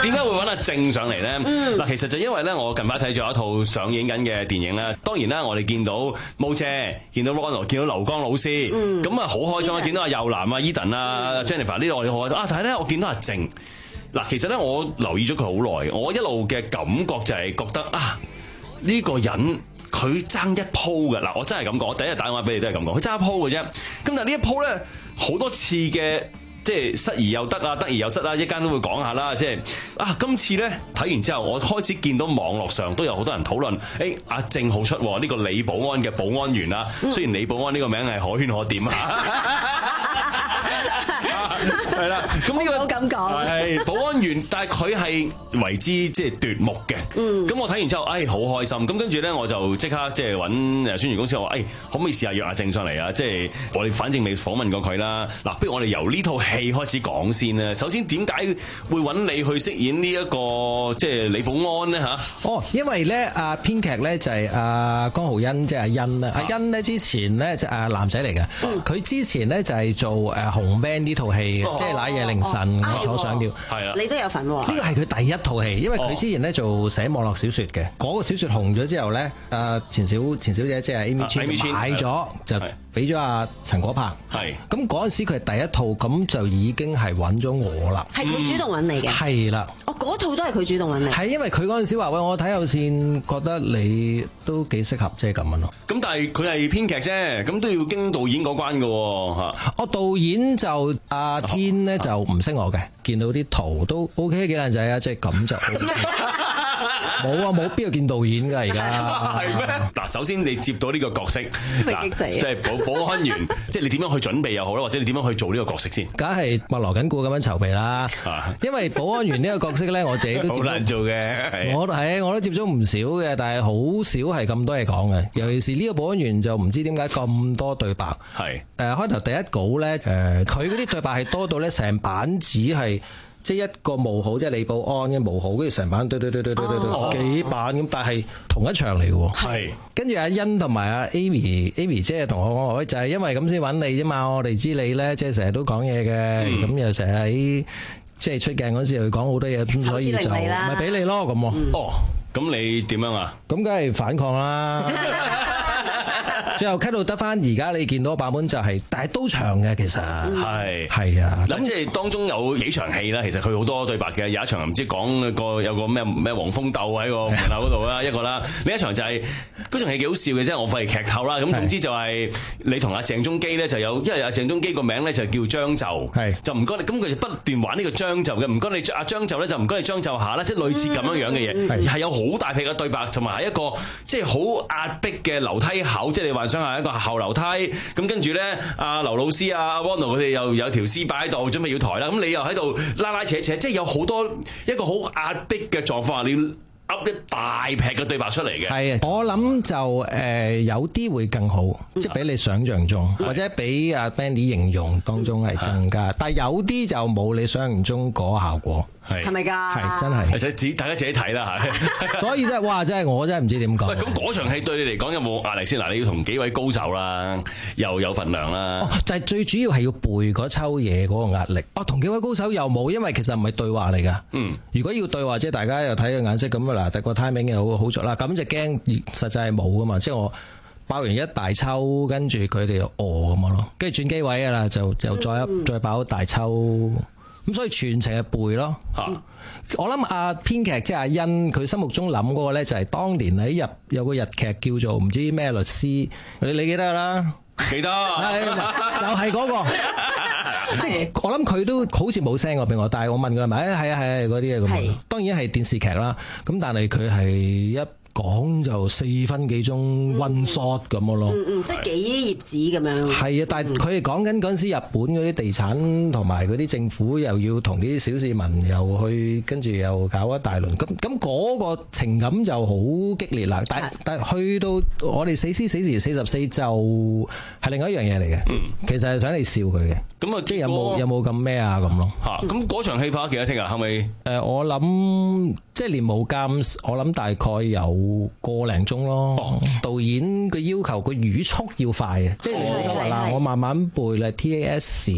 點解會揾阿正上嚟咧？嗱、嗯，其實就因為咧，我近排睇咗一套上映緊嘅電影啦。當然啦，我哋見到毛姐，見到 Ronald， 見到劉江老師，咁啊好開心啊！見到阿佑南啊、Eden 啊、Jennifer 呢度我哋好開心啊！但係咧，我見到阿正，嗱，其實咧我留意咗佢好耐，我一路嘅感覺就係覺得啊，呢、呢個人佢爭一鋪嘅。嗱，我真係咁講，我第一日打電話俾你都係咁講，佢爭一鋪嘅啫。咁但係呢一鋪咧，好多次嘅。即係失而又得啊，得而又失啦，一間都會講下啦。即係啊，今次咧睇完之後，我開始見到網絡上都有好多人討論。誒、欸，阿正好出呢、呢個李保安嘅保安員啦。雖然李保安呢個名係可圈可點啊。係啦，咁呢個咁講係保安員，但係佢係為之即係奪目嘅。嗯，咁我睇完之後，誒好開心。咁跟住咧，我就即刻即係揾誒宣傳公司，我話誒可唔可以試下約阿正上嚟啊？即係我哋反正未訪問過佢啦。嗱，不如我哋由呢套戲開始講先啦。首先點解會揾你去飾演呢一個即係李保安咧嚇？ 哦，因為咧阿編劇咧就係阿江浩欣，即係阿欣啦。阿欣咧之前咧就誒男仔嚟嘅，佢之前咧就係做誒紅 band 呢套戲嘅，即係那夜凌晨我所想要。係啊， 你都有份喎。 呢個係佢第一套戲，因為佢之前咧做寫網絡小説嘅，嗰個小説紅咗之後咧，阿錢小錢小姐即係 Amy Chan 買咗就俾咗阿陳果拍。係咁嗰陣時佢係第一套，咁就已經係揾咗我啦。 係佢主動揾你嘅。係啦。 哦，嗰套都係佢主動揾你。係因為佢嗰陣時話喂，我睇有線覺得你都幾適合，即係咁樣咯。 咁但係佢係編劇啫，咁都要經導演嗰關嘅喎嚇。 我導演就阿天咧就唔識我嘅，見到啲圖都 OK 幾靚仔啊，即係咁就。冇啊，冇必要見導演㗎而家。 係咩？嗱，首先你接到呢個角色，嗱，即係保保安員，即係你點樣去準備又好啦，或者你點樣去做呢個角色先？ 梗係密鑼緊鼓咁樣籌備啦。因為保安員呢個角色咧，我自己都好難做嘅。我係我都接觸唔少嘅，但係好少係咁多嘢講嘅。尤其是呢個保安員就唔知點解咁多對白。係誒開頭第一稿咧，誒佢嗰啲對白係多到咧成版紙係。即係一個冒號，即係李保安嘅冒號，跟住成版對對對對對對對幾版咁，但係同一場嚟嘅喎。係。跟住阿欣同埋阿 Amy，Amy 姐同我講話，就係因為咁先揾你啫嘛。我哋知你咧，即係成日都講嘢嘅，咁又成日喺即係出鏡嗰時又講好多嘢，咁所以就咪俾你咯咁喎。 哦，咁你點樣啊？ 咁梗係反抗啦。最後 cut 到得翻，而家你見到個版本就係、是，但係都長嘅其實係係啊。 嗱，即係當中有幾場戲啦，其實佢好多對白嘅。有一場唔知講個有個咩咩黃蜂鬥喺個門口嗰度啦，一個啦。另一場就係、是、嗰場戲幾好笑嘅，即係我費事劇透啦。咁總之就係你同阿鄭中基咧就有，因為阿鄭中基個名咧就叫張就，就唔該你。咁佢就不斷玩呢個張就嘅，唔該你阿張就咧就唔該你將就下啦，即係類似咁樣樣嘅嘢，係有好大劈嘅對白，同埋係一個即係好壓迫嘅樓梯口，即係你幻想下一個後樓梯，咁跟住咧，阿劉老師啊、阿 Ronald 佢哋又有條絲擺喺度，準備要抬啦，咁你又喺度拉拉扯扯，即係有好多一個好壓迫嘅狀況，你要噏一大劈嘅對白出嚟嘅。 係啊，我諗就誒、呃、有啲會更好，即係比你想象中，或者比阿 Benny 形容當中係更加，但係有啲就冇你想象中嗰個效果。 係係咪㗎？ 係真係， 使自大家自己睇啦嚇。 所以真係哇！真係我真係唔知點講。 喂，咁嗰場戲對你嚟講有冇壓力先？嗱，你要同幾位高手啦，又有份量啦。 哦，就係、是、最主要係要背嗰抽嘢嗰個壓力。哦，同幾位高手又冇，因為其實唔係對話嚟㗎。嗯。如果要對話，即係大家又睇個眼色咁啊嗱，個 timing 又好好咗啦。咁就驚實際係冇㗎嘛。即係我爆完一大抽，跟住佢哋又餓咁樣咯。跟住轉機位㗎啦，就就再一、嗯、再爆一大抽。咁所以全程係背咯。嗯、我諗阿編劇即係阿欣，佢心目中諗嗰個咧就係當年喺日有個日劇叫做唔知咩律師，你你記得啦？ 記得， 係就係、是、嗰、那個。即係我諗佢都好似冇 send 過俾我，但係我問佢係咪？係啊係啊嗰啲嘢咁。當然係電視劇啦。咁但係佢係一講就四分幾鐘 one shot 咁嘅咯， 嗯嗯，即係幾頁紙咁樣。 係啊，但係佢哋講緊嗰陣時，日本嗰啲地產同埋嗰啲政府又要同啲小市民又去，跟住又搞一大輪，咁咁嗰個情感就好激烈啦。但係但係去到我哋死屍死時四十四就係另外一樣嘢嚟嘅，嗯，其實係想你笑佢嘅。咁啊，即係有冇有冇咁咩啊咁咯？ 嚇，咁嗰場戲拍咗幾多剔啊？係咪？ 誒，我諗即係連冇監，我諗大概有個零鐘咯。哦、導演嘅要求，個語速要快嘅，即係你話啦，我慢慢背啦 ，T A S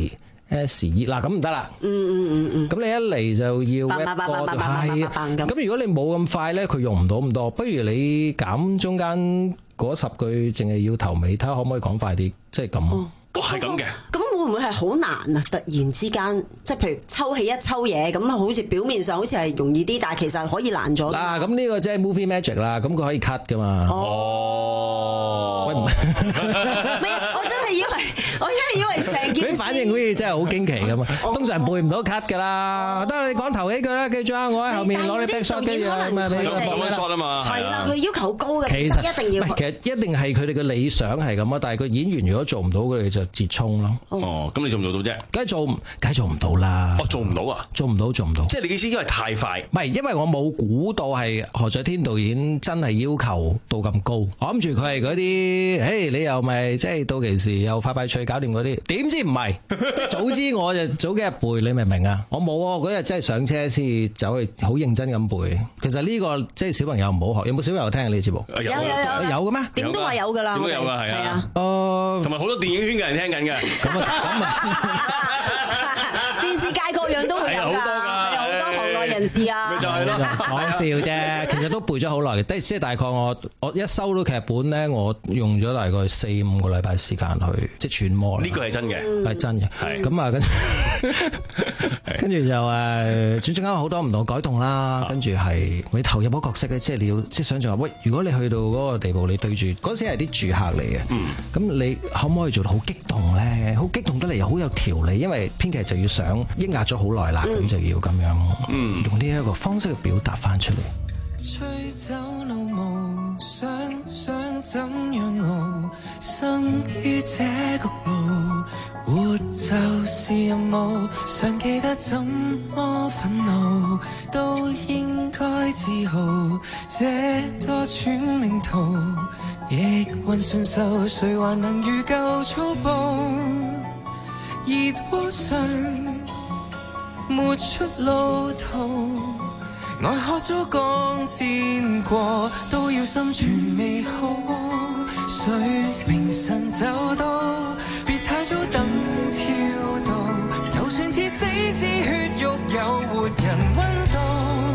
S E 嗱咁唔得啦。 嗯嗯嗯嗯。 咁你一嚟就要 web 歌係，咁如果你冇咁快咧，佢用唔到咁多。不如你減中間嗰十句，淨係要頭尾，睇下可唔可以講快啲，即係咁。 哦，係咁嘅。 咁會唔會係好難啊？突然之間，即係譬如抽起一抽嘢，咁好似表面上好似係容易啲，但係其實可以難咗。 嗱，咁呢個即係 movie magic 啦，咁佢可以 cut 噶嘛。哦。喂，唔係， 我真係以為，我真係以為成件事。 佢反應好似真係好驚奇噶嘛。通常背唔到 cut 噶啦，得你講頭幾句啦，記住啊，我喺後面攞啲 back shot 機啊，咁啊，你手揾 shot 啊嘛。 係啦，佢要求好高嘅， 其實一定要。 其實一定係佢哋嘅理想係咁啊，但係個演員如果做唔到，佢哋就折衝咯。 哦，咁你做唔做到啫？ 梗係做，梗係做唔到啦。 哦，做唔到啊？ 做唔到，做唔到。 即係你意思，因為太快。 唔係，因為我冇估到係何爵天導演真係要求到咁高。我諗住佢係嗰啲，誒，你又咪即係到期時又快快脆搞掂嗰啲，點知唔係？即係早知我就早幾日背，你明唔明啊？我冇啊，嗰日真係上車先走去好認真咁背。其實呢個即係小朋友唔好學。有冇小朋友聽呢個節目？ 有有有有嘅咩？ 點都話有㗎啦。 點都有㗎，係啊。 誒， 同埋好多電影圈嘅人聽緊嘅。咁啊，咁啊， 電視界各樣都會有㗎，有好多行內人士啊。 咪就係咯， 講笑啫。其實都背咗好耐嘅，即係大概我我一收到劇本咧，我用咗大概四五個禮拜時間去即係揣摩。 呢個係真嘅， 係真嘅。 係咁啊，跟跟住就誒，最中間好多唔同改動啦。跟住係你投入嗰個角色咧，即係你要即係想象話，喂，如果你去到嗰個地步，你對住嗰時係啲住客嚟嘅，咁你可唔可以做到好激動咧？好激動得嚟又好有條理，因為編劇就要想抑壓咗好耐啦，咁就要咁樣用呢一個方式去表達翻出嚟。 吹走路無想想怎樣熬，生於這局路，活就是任務，尚記得怎麼憤怒，都應該自豪，這多串命途，逆運順受，誰還能如舊粗暴，熱鍋上沒出路途，愛喝咗剛煎過，都要心存美好。誰明晨走到，別太早等跳到，就算似死之血肉有活人溫度。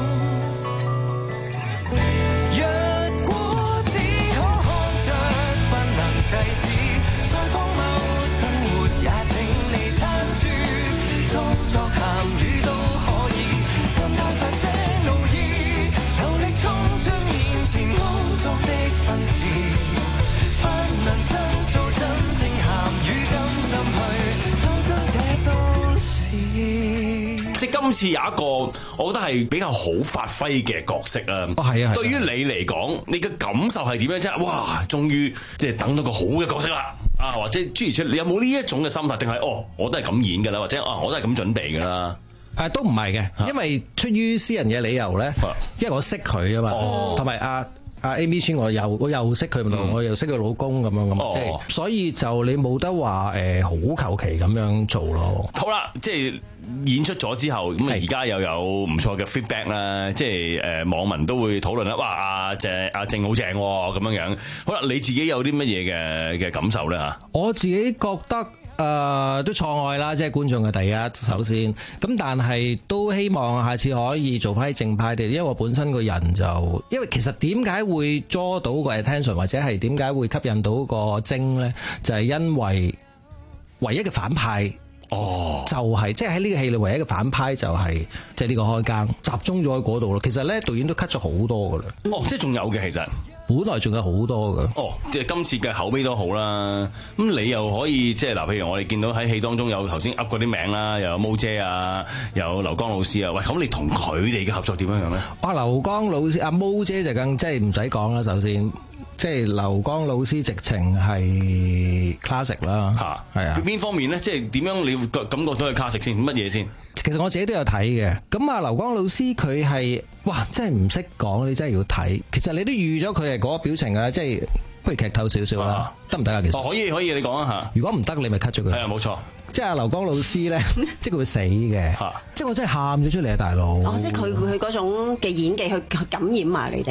若果只可看着不能制止，再荒謬生活也請你撐住，裝作鹹魚都可以，更交雜些怒意，有力衝將面前工作的分詞，不能真做真正鹹魚，甘心去裝身這都市。 即係今次有一個，我覺得係比較好發揮嘅角色啦。 哦，係啊。 對於你嚟講，你嘅感受係點樣啫？哇，終於即係等到個好嘅角色啦！啊，或者諸如此類，你有冇呢一種嘅心態？定係哦，我都係咁演㗎啦，或者啊，我都係咁準備㗎啦。 誒，都唔係嘅，因為出於私人嘅理由咧，因為我識佢啊嘛，同埋阿阿 Amy Chan 我又我又識佢，嗯、我又識佢老公咁樣咁，即係、哦、所以就你冇得話誒好求其咁樣做咯。 好啦，即係演出咗之後，咁啊而家又有唔錯嘅 feedback 啦，即係誒網民都會討論啦。哇，阿鄭阿鄭好正咁樣樣。好啦，你自己有啲乜嘢嘅嘅感受咧嚇？ 我自己覺得。誒、呃、都錯愛啦，即係觀眾嘅第一首先，咁但係都希望下次可以做翻啲正派啲，因為我本身個人就，因為其實點解會捉到個 attention 或者係點解會吸引到個精呢？就係、是、因為唯一嘅反派哦，就係、是、即係喺呢個戲裏唯一嘅反派就係即係呢個開更集中咗喺嗰度咯。其實呢，導演都 cut 咗好多噶啦， 哦，即係仲有嘅其實。 本來仲有好多嘅， 哦，即係今次嘅口碑都好啦。咁你又可以即係嗱，譬如我哋見到喺戲當中有頭先噏嗰啲名啦，又有毛姐啊，有劉江老師啊。喂，咁你同佢哋嘅合作點樣樣咧？ 哇，劉江老師、阿毛姐就更即係唔使講啦。首先，即係劉江老師直情係 classic 啦，嚇係啊。 邊方面咧？即係點樣你感覺到係 classic 先？乜嘢先？ 其實我自己都有睇嘅，咁啊劉江老師佢係，哇真係唔識講，你真係要睇。其實你都預咗佢係嗰個表情㗎，即係不如劇透少少啦，得唔得啊？其實哦可以可以，你講一下。 如果唔得，你咪 cut 咗佢。 係啊，冇錯。 即係阿劉江老師咧，即係佢會死嘅，即係我真係喊咗出嚟啊，大佬。 哦，即係佢佢嗰種嘅演技去感染埋你哋。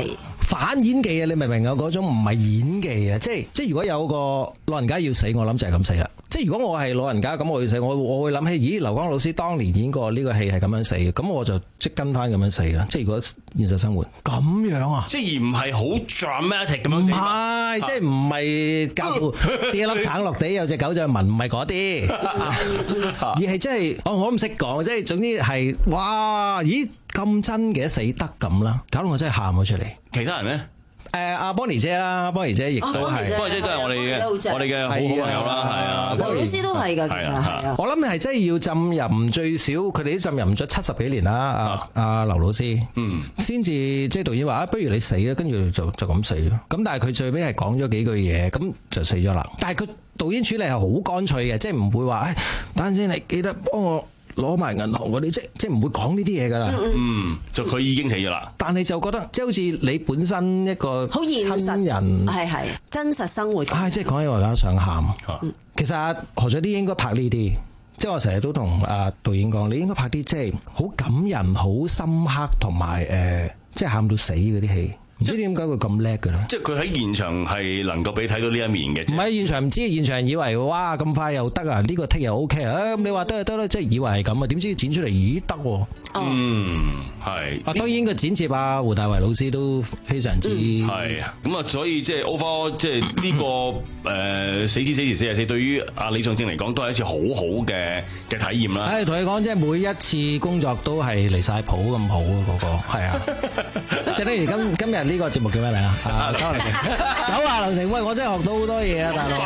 反演技啊！你明唔明啊？嗰種唔係演技啊！即係即係如果有個老人家要死，我諗就係咁死啦。即係如果我係老人家咁我要死，我我會諗起，咦？劉江老師當年演過呢個戲係咁樣死嘅，咁我就即跟翻咁樣死啦。即係如果現實生活咁樣啊， 即係而唔係好 dramatic 咁樣死。唔係，即係唔係教跌一粒橙落地有隻狗就聞，唔係嗰啲，而係即係我我唔識講，即係總之係哇！咦？咁真嘅死得咁啦，搞到我真係喊咗出嚟。 其他人咧？ 誒阿 Bonnie 姐啦 ，Bonnie 姐亦都係 ，Bonnie 姐都係我哋嘅我哋嘅好好朋友啦，係啊， 劉老師都係㗎，其實係啊。 我諗係真係要浸淫最少，佢哋都浸淫咗七十幾年啦。阿阿劉老師，嗯，先至即係導演話啊，不如你死啦，跟住就就咁死咯。咁但係佢最尾係講咗幾句嘢，咁就死咗啦。但係佢導演處理係好乾脆嘅，即係唔會話誒，等陣先，你記得幫我攞埋銀行嗰啲，即即係唔會講呢啲嘢噶啦。嗯， 就佢已經死咗啦。 但係就覺得即係好似你本身一個好現實人， 係係真實生活。 啊，即係講起我而家想喊。嗯、其實阿何卓啲應該拍呢啲，即係我成日都同阿導演講，你應該拍啲即係好感人、好深刻同埋誒，即係喊到死嗰啲戲。唔知點解佢咁叻嘅咧？ 即係佢喺現場係能夠俾睇到呢一面嘅。 唔係現場唔知，現場以為哇咁快又得啊！呢、呢個 take 又 OK 啊！咁你話得就得啦，即係以為係咁啊！點知剪出嚟咦得喎？ 嗯，係。 啊，當然個剪接啊，胡大為老師都非常之係。咁啊，所以即係 over 即係呢個誒死之死時四十四，對於阿李尚正嚟講都係一次好好嘅嘅體驗啦。 誒，同你講即係每一次工作都係離晒譜咁好啊！嗰、嗰個係啊，即係例如今今日。呢個節目叫咩名啊？手下留情，手下留情。喂，我真係學到好多嘢啊，大佬。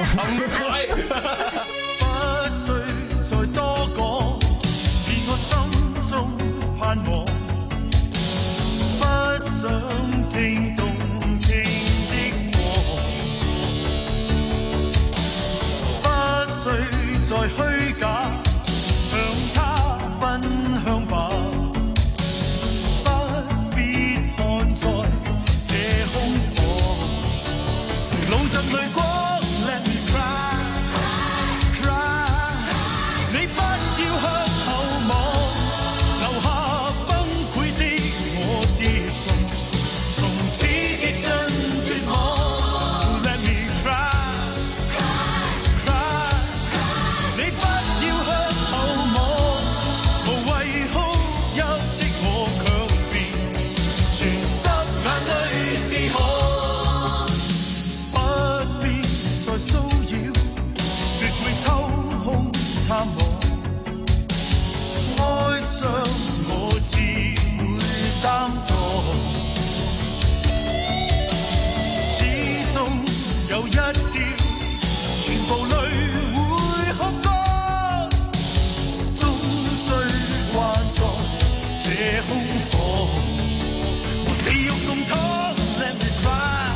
不需再多講，變我心中盼望。不想聽動聽的我，不需再虛假，向他分享吧。路盡淚光 ，Let me cry, cry。你不要向後望，留下崩潰的我跌重，從此極盡絕望。Let me cry, cry。你不要向後望，無謂哭泣的我卻變全濕眼淚是可。騷擾，絕會抽空探望，哀傷我自會擔當，始終有一朝，全部淚會哭乾，終須關在這空房，和地獄共湯 ，Let me cry。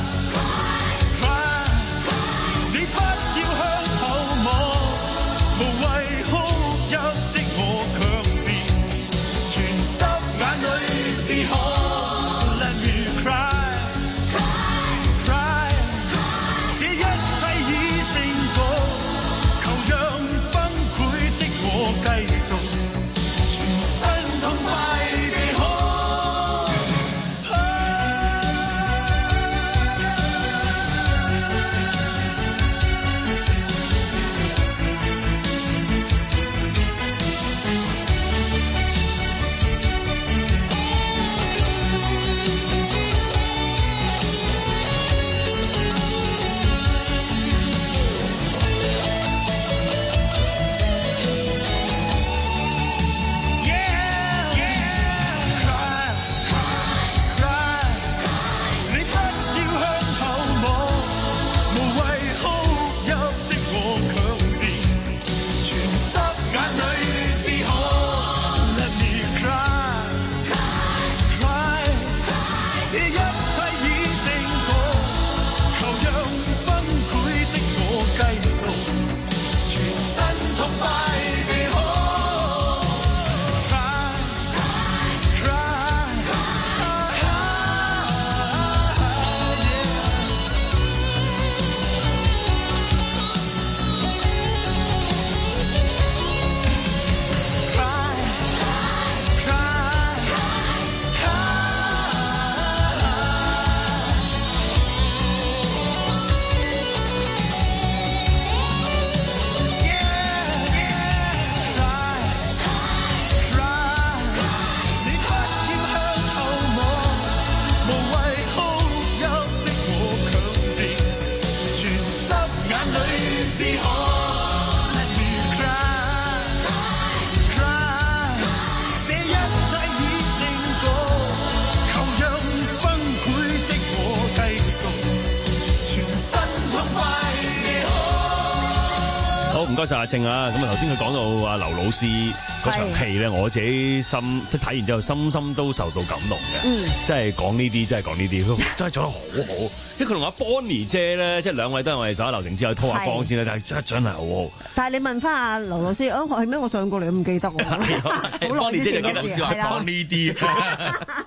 該晒阿正啊！咁啊頭先佢講到啊劉老師嗰場戲咧，我自己心即係睇完之後，深深都受到感動嘅。嗯，即係講呢啲，真係講呢啲，真係做得好好。因為佢同阿 Bonnie 姐咧，即係兩位都係我哋走咗流程之後拖下光先啦，但係真係真係好好。但係你問翻阿劉老師，哦係咩？我上過嚟唔記得喎。Bonnie 姐就記得好少話講呢啲。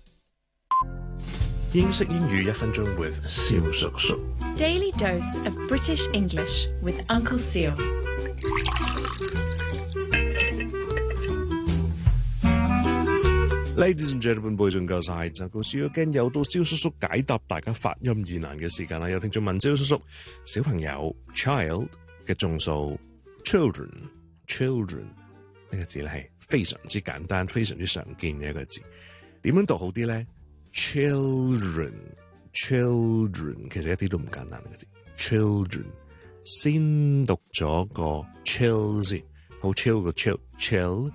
英式英語一分鐘 with 蕭叔叔。 Daily dose of British English with Uncle Seal. Ladies and gentlemen, boys and girls，係Uncle Seal again，又到蕭叔叔解答大家發音疑難嘅時間啦。有聽眾問蕭叔叔，小朋友 child 嘅眾數 children children 呢個字咧係非常之簡單、非常之常見嘅一個字，點樣讀好啲咧？ Children, children， 其實一啲都唔簡單嘅字。Children， 先讀咗個 chill 先，好 chill 個 chill，chill，chill，chill，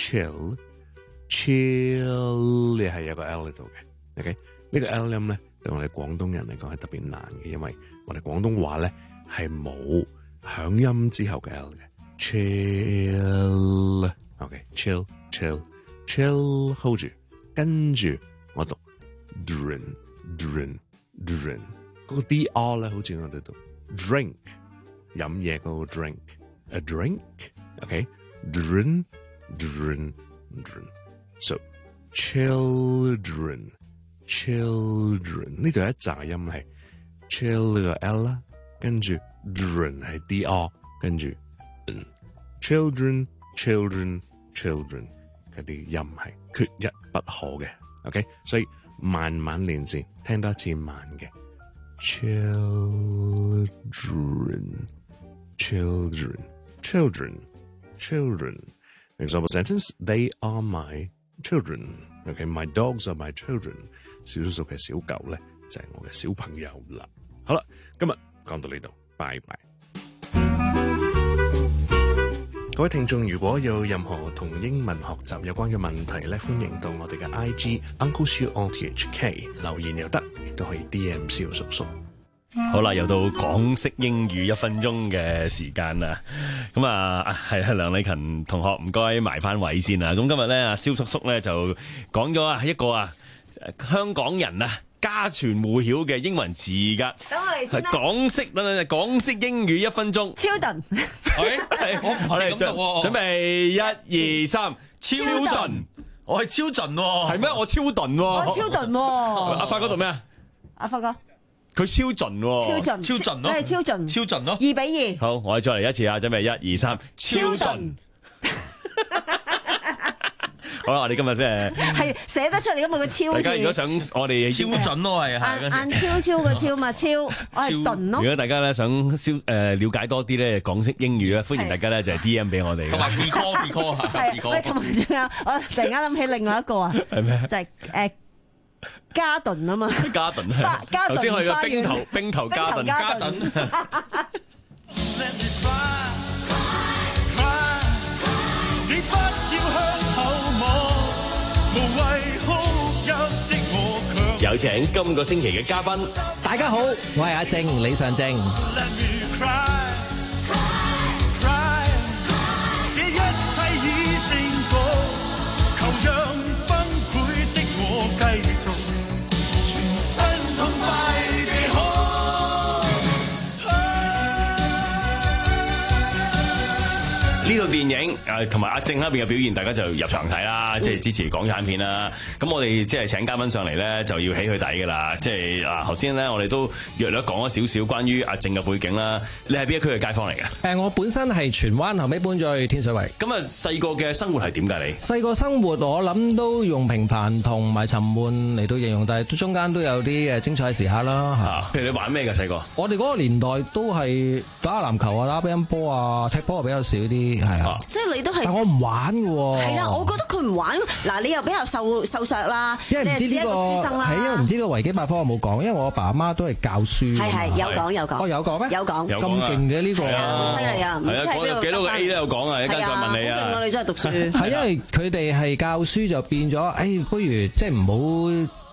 你係有個 L 喺度嘅。OK， 呢個 L 音咧對我哋廣東人嚟講係特別難嘅，因為我哋廣東話咧係冇響音之後嘅 L 嘅。Chill，OK，chill，chill，chill，hold 住，跟住我讀。Drin, drin, drin， 嗰個 D R 咧，好似我哋讀 drink 飲嘢嗰個 drink，a drink，OK，drin, drin, drin。So children, children 呢度有一紮音係 chill 呢個 L 啦，跟住 drin 係 D R， 跟住 children, children, children 嗰啲音係缺一不可嘅。OK， 所以慢慢練先，聽多一次慢嘅。Children, children, children, children. Example sentence: They are my children. Okay, my dogs are my children. 小叔叔嘅小狗咧就係我嘅小朋友啦。好啦，今日講到呢度，拜拜。各位聽眾，如果有任何同英文學習有關嘅問題咧，歡迎到我哋嘅 I G Uncle Siu O T H K 留言又得，亦都可以 D M 蕭叔叔。好啦，又到港式英語一分鐘嘅時間啦。咁啊，係啊，梁禮勤同學唔該埋翻位先啦。咁今日咧，阿蕭叔叔咧就講咗啊一個啊香港人啊家傳戶曉嘅英文字噶，係港式等等港式英語一分鐘。超頓，係我唔係咁讀喎。準備一二三，超頓，我係超頓喎，係咩？我超頓喎，我超頓喎。阿發哥讀咩啊？阿發哥，佢超盡喎，超盡，超盡咯，係超盡，超盡咯。二比二。好，我哋再嚟一次啊！準備一二三，超盡。好啦，我哋今日即係係寫得出嚟，咁我個超字。大家如果想我哋超準咯，係係。晏超超個超嘛，超我係頓咯。如果大家咧想誒了解多啲咧港式英語咧，歡迎大家咧就係 D M 俾我哋。同埋 B call B call 係。喂，同埋仲有，我突然間諗起另外一個啊，係咩？就係誒加頓啊嘛。加頓係。頭先去咗冰頭冰頭加頓加頓。有請今個星期嘅嘉賓。 大家好，我係阿正李尚正。 呢套電影誒同埋阿正嗰邊嘅表現，大家就入場睇啦，即係支持港產片啦。咁我哋即係請嘉賓上嚟咧，就要起佢底噶啦。即係啊，頭先咧我哋都約略講咗少少關於阿正嘅背景啦。你係邊一區嘅街坊嚟嘅？ 誒，我本身係荃灣，後尾搬咗去天水圍。 咁啊，細個嘅生活係點㗎？你細個生活我諗都用平凡同埋沉悶嚟到形容，但係都中間都有啲誒精彩嘅時刻啦嚇。譬如你玩咩㗎細個？我哋嗰個年代都係打下籃球啊、打乒乓波啊、踢波啊比較少啲。係啊，即係你都係，但我唔玩嘅喎。係啦，我覺得佢唔玩。嗱，你又比較瘦瘦削啦，因為唔知呢個書生啦，係因為唔知呢個維基百科有冇講，因為我阿爸阿媽都係教書。係係有講有講。哦，有講咩？有講。咁勁嘅呢個，好犀利啊！唔知喺邊度。幾多個 A 都有講啊！一陣再問你啊。好勁啊！你真係讀書。係因為佢哋係教書就變咗，誒，不如即係唔好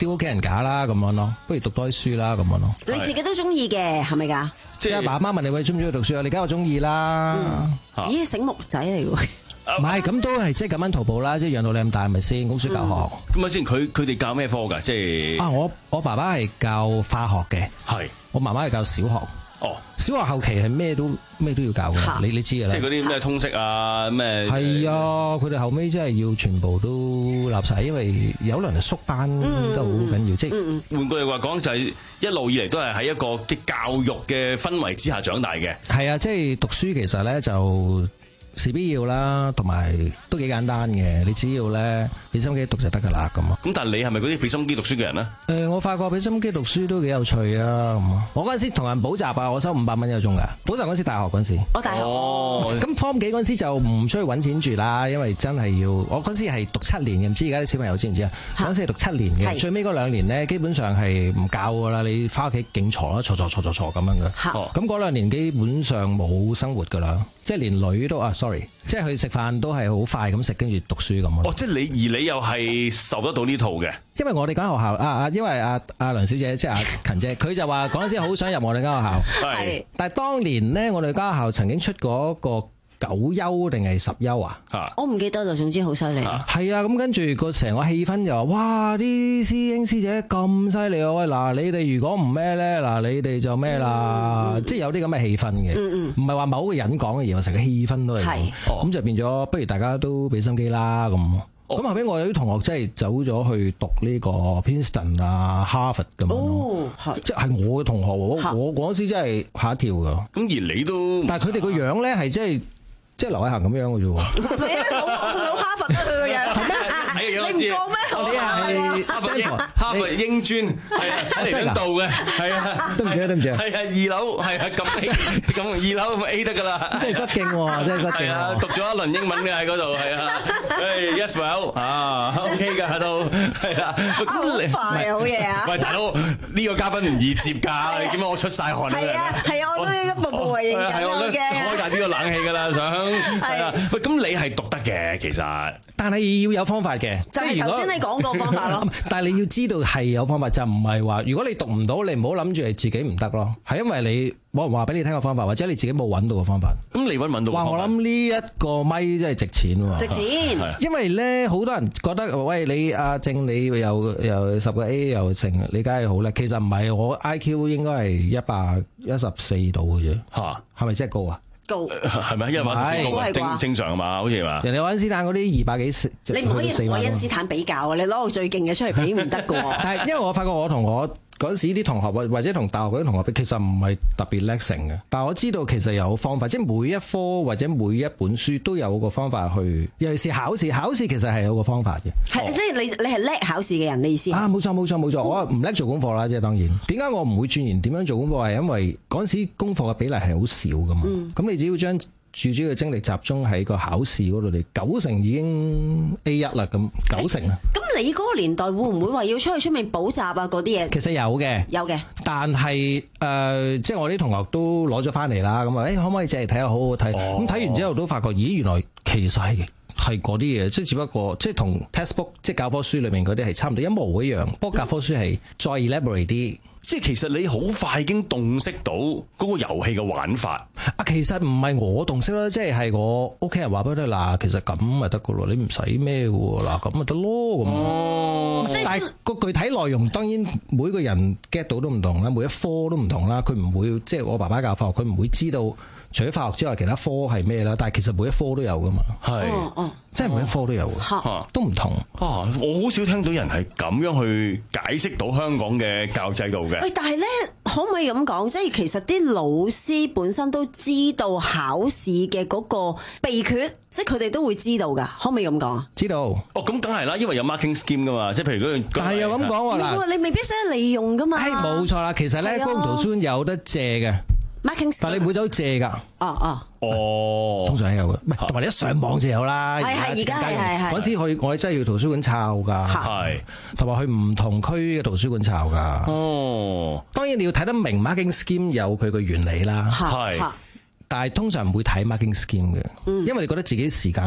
丟屋企人架啦咁樣咯，不如讀多啲書啦咁樣咯。 你自己都中意嘅係咪㗎？ 即係阿爸阿媽問你喂中唔中意讀書啊？你梗係我中意啦。 咦，醒目仔嚟喎！ 唔係咁都係即係咁樣徒步啦，即係養到你咁大係咪先？供書教學。 咁啊先，佢佢哋教咩科㗎？即係啊，我我爸爸係教化學嘅， 係我媽媽係教小學。 哦， 小學後期係咩都咩都要教嘅，你你知㗎啦。 即係嗰啲咩通識啊，咩係啊，佢哋後尾真係要全部都立晒，因為有輪係縮班都好緊要。即係換句話講，就係一路以嚟都係喺一個嘅教育嘅氛圍之下長大嘅。 係啊，即係讀書其實咧就事必要啦，同埋都幾簡單嘅。你只要咧俾心機讀就得噶啦咁啊。 咁但係你係咪嗰啲俾心機讀書嘅人咧？ 誒，我發覺俾心機讀書都幾有趣啊！咁啊，我嗰陣時同人補習啊，我收五百蚊一個鐘噶。補習嗰陣時大學嗰陣時， 我大學。 哦。咁 form 幾嗰陣時就唔出去揾錢住啦，因為真係要我嗰陣時係讀七年嘅，唔知而家啲小朋友知唔知啊？嗰陣時係讀七年嘅，最尾嗰兩年咧基本上係唔教噶啦，你翻屋企勁坐啦，坐坐坐坐坐咁樣嘅。咁嗰兩年基本上冇生活噶啦，即係連女都啊 sorry，即係去食飯都係好快咁食，跟住讀書咁咯。 哦，即係你而你又係受得到呢套嘅？ 因為我哋間學校啊啊，因為阿阿梁小姐即係阿勤姐，佢就話嗰陣時好想入我哋間學校。係。但係當年咧，我哋間學校曾經出過一個九優定係十優啊？ 我唔記得就總之好犀利。 係啊，咁跟住個成個氣氛就話：哇！啲師兄師姐咁犀利啊！喂，嗱，你哋如果唔咩咧，嗱，你哋就咩啦？即係有啲咁嘅氣氛嘅，唔係話某個人講嘅，而係成個氣氛都係咁。咁就變咗，不如大家都俾心機啦咁。咁後尾我有啲同學真係走咗去讀呢個 Princeton 啊、Harvard 咁樣咯，即係我嘅同學，我我嗰時真係嚇一跳噶。 咁而你都， 但係佢哋個樣咧係真係。即係劉偉恒咁樣嘅啫喎， 老老哈佛啊佢個樣，你唔講咩？ 你係哈佛英哈佛英專，係啊喺嚟緊度嘅，係啊， 對唔住啊對唔住啊， 係啊二樓係啊咁 A 咁二樓咁 A 得㗎啦， 真係失敬喎，真係失敬啊！ 讀咗一輪英文嘅喺嗰度係啊，誒 yes well 啊 OK 㗎喺度係啊， 咁快好嘢啊！ 喂大佬呢個嘉賓唔易接㗎，點解我出曬汗？ 係啊係啊，我都一步步為營緊嘅， 開大呢個冷氣㗎啦想。係啊，喂，咁你係讀得嘅，其實， 但係要有方法嘅， 就係頭先你講個方法咯。 但係你要知道係有方法，就唔係話如果你讀唔到，你唔好諗住係自己唔得咯，係因為你冇人話俾你聽個方法，或者你自己冇揾到個方法。 咁你揾唔揾到？哇！ 我諗呢一個咪真係值錢喎， 值錢。 因為咧好多人覺得喂你阿正你又又十個 A 又成，你梗係好叻。其實唔係，我 I Q 應該係一百一十四度嘅啫。嚇，係咪真係高啊？ 係咪？因為馬斯高正正常啊嘛，好似話。 人哋愛因斯坦嗰啲二百幾四， 你唔可以同愛因斯坦比較啊！你攞個最勁嘅出嚟比唔得噶。 但係因為我發覺我同我嗰陣時啲同學或或者同大學嗰啲同學比，其實唔係特別叻成嘅。但係我知道其實有方法，即係每一科或者每一本書都有個方法去。尤其是考試，考試其實係有個方法嘅。 係即係你你係叻考試嘅人，你意思啊？冇錯冇錯冇錯，我唔叻做功課啦，即係當然。點解我唔會鑽研點樣做功課？係因為嗰陣時功課嘅比例係好少噶嘛。咁、嗯、你只要將注主要嘅精力集中喺個考試嗰度，你九成已經 A 一啦，咁九成啊！ 咁你嗰個年代會唔會話要出去出面補習啊？嗰啲嘢其實有嘅， 有嘅。 但係誒、呃，即係我啲同學都攞咗翻嚟啦，咁啊，誒可唔可以借嚟睇下？好好睇。咁睇、哦、完之後都發覺，咦，原來其實係係嗰啲嘢，即係只不過即係同 textbook 即係教科書裏面嗰啲係差唔多一模一樣，不過教科書係再 elaborate 啲。 即係其實你好快已經洞悉到嗰個遊戲嘅玩法啊！其實唔係我洞悉啦，即係係我屋企人話俾你嗱，其實咁咪得噶咯，你唔使咩嘅喎，嗱咁咪得咯咁。哦，但係個具體內容當然每個人 get 到都唔同啦，每一科都唔同啦。佢唔會即係我爸爸教化學，佢唔會知道除咗化學之外其他科係咩啦。但係其實每一科都有噶嘛。係，哦哦，即係每一科都有嘅， 哦、 都唔同。 啊，我好少聽到人係咁樣去解釋到香港嘅教育制度嘅。 喂，但係咧，可唔可以咁講？即係其實啲老師本身都知道考試嘅嗰個秘訣，即係佢哋都會知道㗎。可唔可以咁講啊？ 知道。 哦，咁梗係啦，因為有 marking scheme 㗎嘛。即係譬如嗰樣。 但係又咁講喎嗱， 你未必識得利用㗎嘛。 係冇錯啦，其實咧，公共圖書館有得借嘅。 marking scheme。 但係你唔會走借㗎。 哦哦。 哦，通常係有嘅，唔係同埋你一上網就有啦。 係係，而家係係係。 嗰陣時去我哋真係要圖書館抄㗎，係同埋去唔同區嘅圖書館抄㗎。哦，當然你要睇得明 marking scheme 有佢個原理啦，係，但係通常唔會睇 marking scheme 嘅，因為你覺得自己時間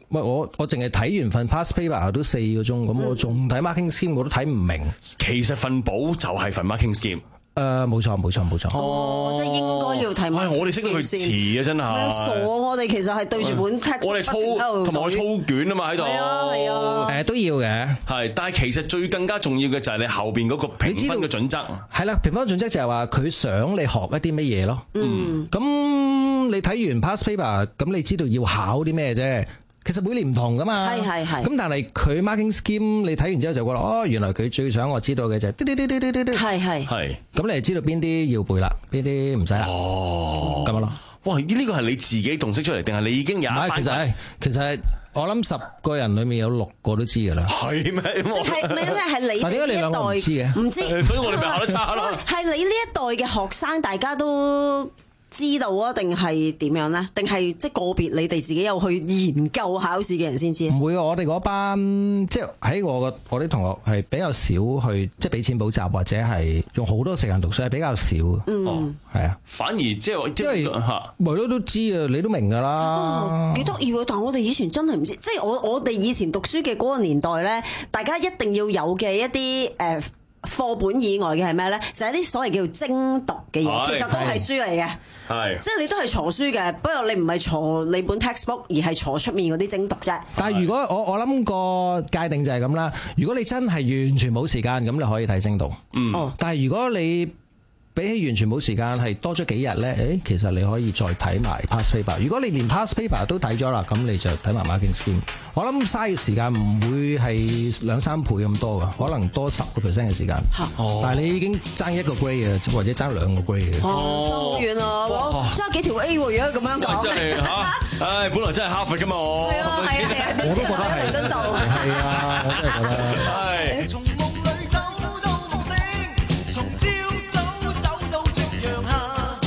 喂，我我淨係睇完份 past paper 都四個鐘，咁、嗯、我仲睇 marking scheme 我都睇唔明。 其實份簿就係份 marking scheme。 誒，冇錯冇錯冇錯。 哦，即係應該要睇 marking scheme。 哎，我哋識到佢遲啊，真係。 傻，我哋其實係對住本 text， 我哋操同埋我操卷啊嘛喺度。 係啊係啊。 誒，都要嘅。係， 但係其實最更加重要嘅就係你後邊嗰個評分嘅準則。 係啦，評分準則就係話佢想你學一啲乜嘢咯。 嗯。 咁你睇完 past paper，咁你知道要考啲咩啫？其實每年唔同噶嘛， 係係係。 咁但係佢 marking scheme 你睇完之後就覺得，哦，原來佢最想我知道嘅就係滴滴滴滴滴滴滴， 係係係。咁你就知道邊啲要背啦，邊啲唔使啦。 哦， 咁樣咯。 哇！呢個係你自己洞悉出嚟，定係你已經有一班？ 其實係，其實我諗十個人裏面有六個都知噶啦。 係咩？ 即係咩咧？係你呢一代唔知嘅， 唔知， 所以我哋咪考得差咯。 係你呢一代嘅學生，大家都知道啊，定係點樣咧？定係即係個別你哋自己有去研究考試嘅人先知？ 唔會啊！我哋嗰班即係喺我個我啲同學係比較少去即係俾錢補習或者係用好多時間讀書係比較少。 嗯， 係啊。 反而即係即係嚇， 咪咯都知啊，你都明㗎啦。 幾得意喎！但係我哋以前真係唔知，即係我我哋以前讀書嘅嗰個年代咧，大家一定要有嘅一啲誒。呃課本以外嘅係咩咧？就係、是、啲所謂叫精讀嘅嘢，其實都係書嚟嘅。係，即係你都係坐書嘅，不過你唔係坐你本 textbook，而係坐出面嗰啲精讀啫。 但係如果我我諗個界定就係咁啦，如果你真係完全冇時間，咁你可以睇精讀。嗯。哦。但係如果你比起完全冇時間係多咗幾日咧，誒，其實你可以再睇埋 past paper。如果你連 past paper 都睇咗啦，咁你就睇埋 marking scheme。我諗嘥嘅時間唔會係兩三倍咁多噶，可能多十個 percent 嘅時間。哦。但係你已經爭一個 grade 嘅，或者爭兩個 grade 嘅。 哦，爭好遠啊！我爭幾條 A 喎，如果咁樣講。 真係嚇！唉，本來真係哈佛噶嘛我。 係啊係啊係啊！ 我都覺得係。係啊，我真係覺得係。 從夢裏走到夢醒，從朝早走到夕陽下，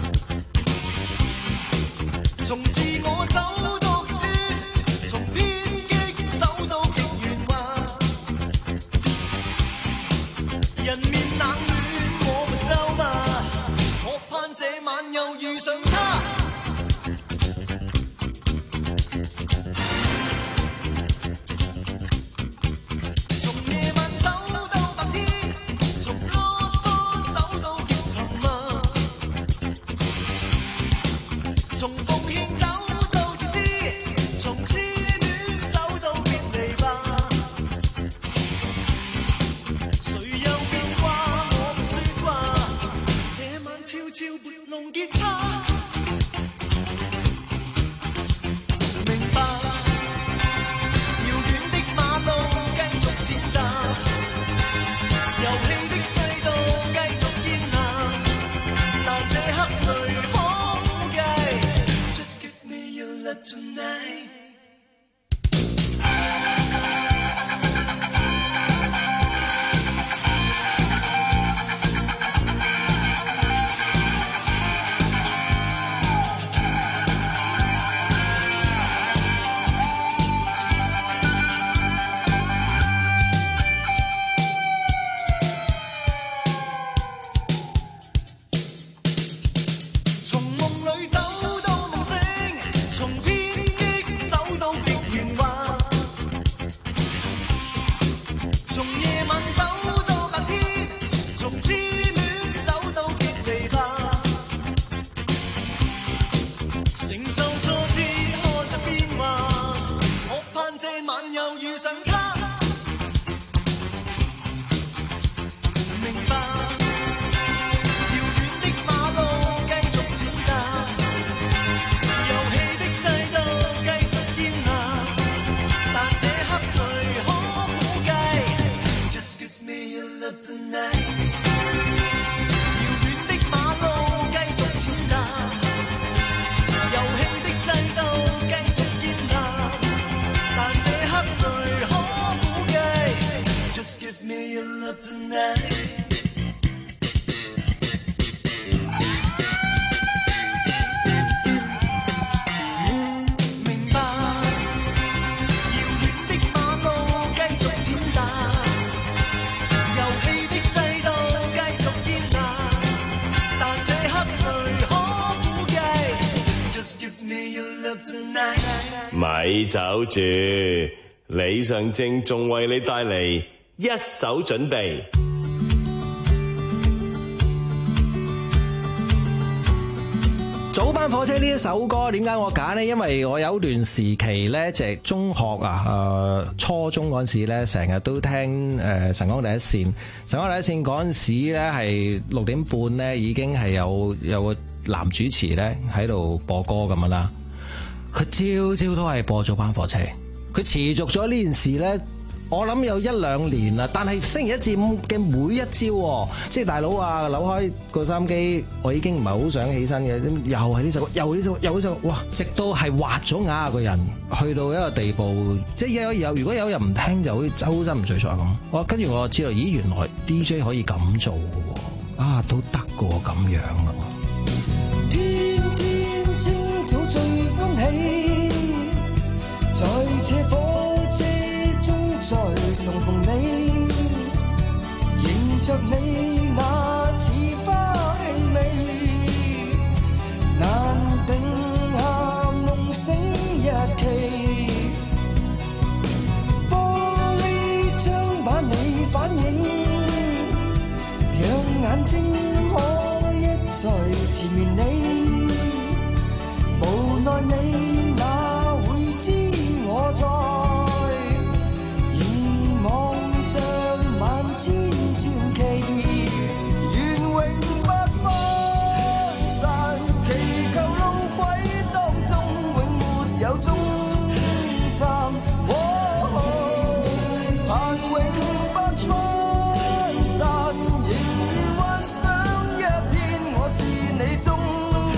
從自我走到極端，從偏激走到極圓滑。人面冷暖我沒走吧，我盼這晚又遇上他。從奉獻走到自私，從痴戀走到別離吧。誰又變卦，我不說話。這晚悄悄撥弄吉他，明白遙遠的馬路繼續踐踏，遊戲的制度繼續建立，但這刻誰？Tonight 從夢裏走到夢醒，從偏激走到極圓滑，從夜晚走到白天，從痴戀走到極離吧。承受挫折，看着變化，我盼這晚又遇上他。明白。Tonight 遙遠的馬路繼續踐踏，遊戲的制度繼續建立，但這刻誰可估計 ？Just give me your love tonight。 咪走住，李尚正仲為你帶嚟一手準備。 早班火車呢一首歌點解我揀呢？因為我有段時期咧，就係中學啊，誒、呃、初中嗰陣時咧，成日都聽誒、呃、晨光第一線。晨光第一線嗰陣時咧，係六點半咧，已經係有有個男主持咧喺度播歌咁樣啦。佢朝朝都係播早班火車，佢持續咗呢件事咧。我諗有一兩年啦，但係星期一至五嘅每一朝，即係大佬啊，扭開個收音機，我已經唔係好想起身嘅，又係呢首歌，又呢首，又呢首，哇！直到係滑咗眼啊個人，去到一個地步，即係有有如果有人唔聽，就好似周身唔聚財咁。我跟住我知道，咦，原來 D J 可以咁做嘅，啊，都得過咁樣啊！ 天天清早最歡喜，在這火車中再重逢你，迎着你那似花氣味，難定下夢醒日期。玻璃窗把你反映，讓眼睛可一再纏綿你，無奈你哪會知我在凝望着萬千傳奇，願永不分散，祈求路軌當中永沒有終站，盼永不分散，仍然幻想一天我是你終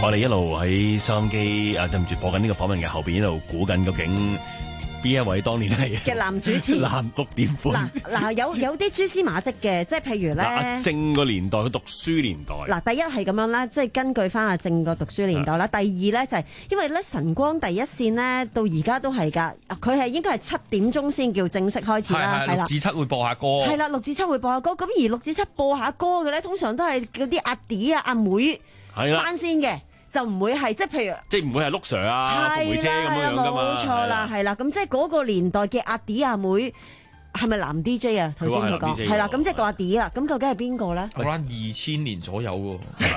我哋一路喺收音機啊，對唔住播緊呢個訪問嘅後邊一路估緊究竟邊一位當年係嘅男主持？ 男六點半。 嗱嗱有有啲蛛絲馬跡嘅，即係譬如咧， 阿正個年代，佢讀書年代。 嗱，第一係咁樣啦，即係根據翻阿正個讀書年代啦。第二咧就係因為咧晨光第一線咧到而家都係㗎，佢係應該係七點鐘先叫正式開始啦，係啦。 六至七會播下歌。 係啦，六至七會播下歌。咁而六至七播下歌嘅咧，通常都係嗰啲阿弟啊、阿妹翻先嘅。就唔會係即係譬如， 即係唔會係陸 Sir 啊、淑梅姐咁樣樣噶嘛。 冇錯啦，係啦。咁即係嗰個年代嘅阿弟阿妹係咪男 D J 啊？頭先佢講係啦。咁即係個阿弟啦。咁究竟係邊個咧？ 我諗二千年左右喎。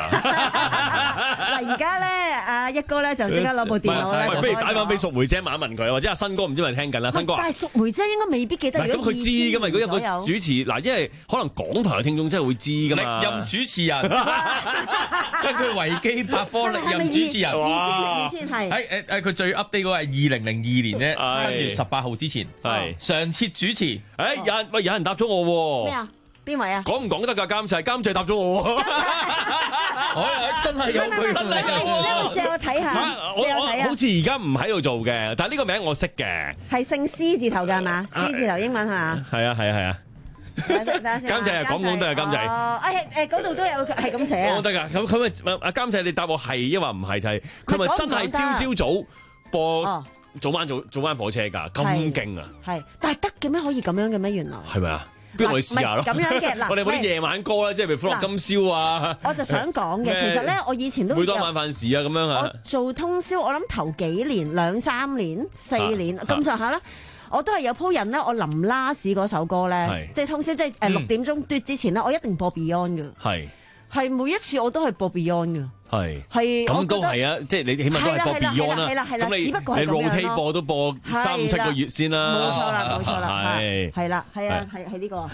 嗱，而家咧，阿一哥咧就即刻攞部電腦咧。 喂，不如打翻俾淑梅姐問一問佢，或者阿新哥唔知係咪聽緊啦？新哥。 但係淑梅姐應該未必記得。 咁佢知噶嘛？如果有個主持嗱，因為可能港台嘅聽眾真係會知噶嘛。 歷任主持人，根據維基百科歷任主持人。 二千係。 喺誒誒，佢最 update 嗰個係二零零二年咧，七月十八號之前。係上設主持。 誒，有人喂，有人答咗我喎。 咩啊？邊位啊？ 講唔講得㗎？監製，監製答咗我喎。 我真係有佢，真係有。借我睇下，借我睇下。 好似而家唔喺度做嘅，但係呢個名我識嘅。 係姓施字頭㗎係嘛？施字頭英文係嘛？ 係啊係啊係啊。監製係講講得啊，監製。 哦，誒誒，嗰度都有係咁寫啊。 講得㗎，咁咁咪阿監製，你答我係，抑或唔係？就係佢咪真係朝朝早播早晚早早晚火車㗎？咁勁啊！ 係，但係得嘅咩？可以咁樣嘅咩？原來係咪啊？不如我哋試下咯。 咁樣嘅嗱， 我哋嗰啲夜晚歌咧，即係譬如《歡樂今宵》啊。 我就想講嘅，其實咧，我以前都每當晚飯時啊，咁樣啊。 我做通宵，我諗頭幾年、兩三年、四年咁上下啦。我都係有鋪人咧，我臨拉屎嗰首歌咧，即係通宵，即係誒六點鐘嘟之前咧，我一定播 Beyond 嘅。係係每一次我都係播 Beyond 嘅。係係咁都係啊！即係你起碼都係播 Beyond 啦。咁你你 rotate 播都播三五七個月先啦。 冇錯啦，冇錯啦。 係係啦，係啊，係係呢個。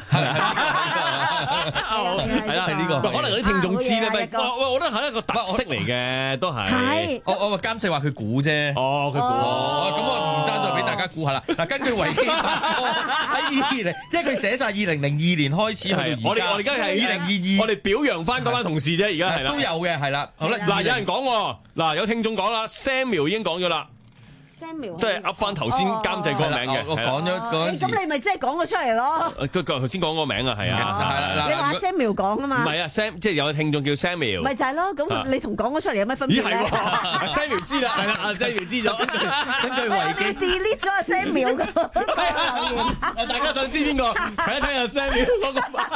係啦，係呢個。可能有啲聽眾知咧，喂，我覺得係一個特色嚟嘅，都係。係。 我我話監製話佢估啫。 哦，佢估。 哦，咁我唔爭再俾大家估下啦。嗱，根據維基百科喺二零，因為佢寫晒二零零二年開始去到而家。 我哋我哋而家係二零二二，我哋表揚翻嗰班同事啫，而家係啦。 都有嘅，係啦。好啦， 嗱，有人講喎，嗱，有聽眾講啦 ，Samuel 已經講咗啦。 Samuel 都係噏翻頭先監製個名嘅， 我講咗嗰陣時。 咁你咪即係講咗出嚟咯。 佢頭先講個名啊，係啊。 你話 Samuel 講啊嘛？ 唔係啊 ，Sam 即係有個聽眾叫 Samuel。 咪就係咯，咁你同講咗出嚟有乜分別咧 ？Samuel 知啦，係啦，阿 Samuel 知咗。根據維基 delete 咗阿 Samuel 嘅留言。 大家想知邊個？睇一睇阿 Samuel 嗰個。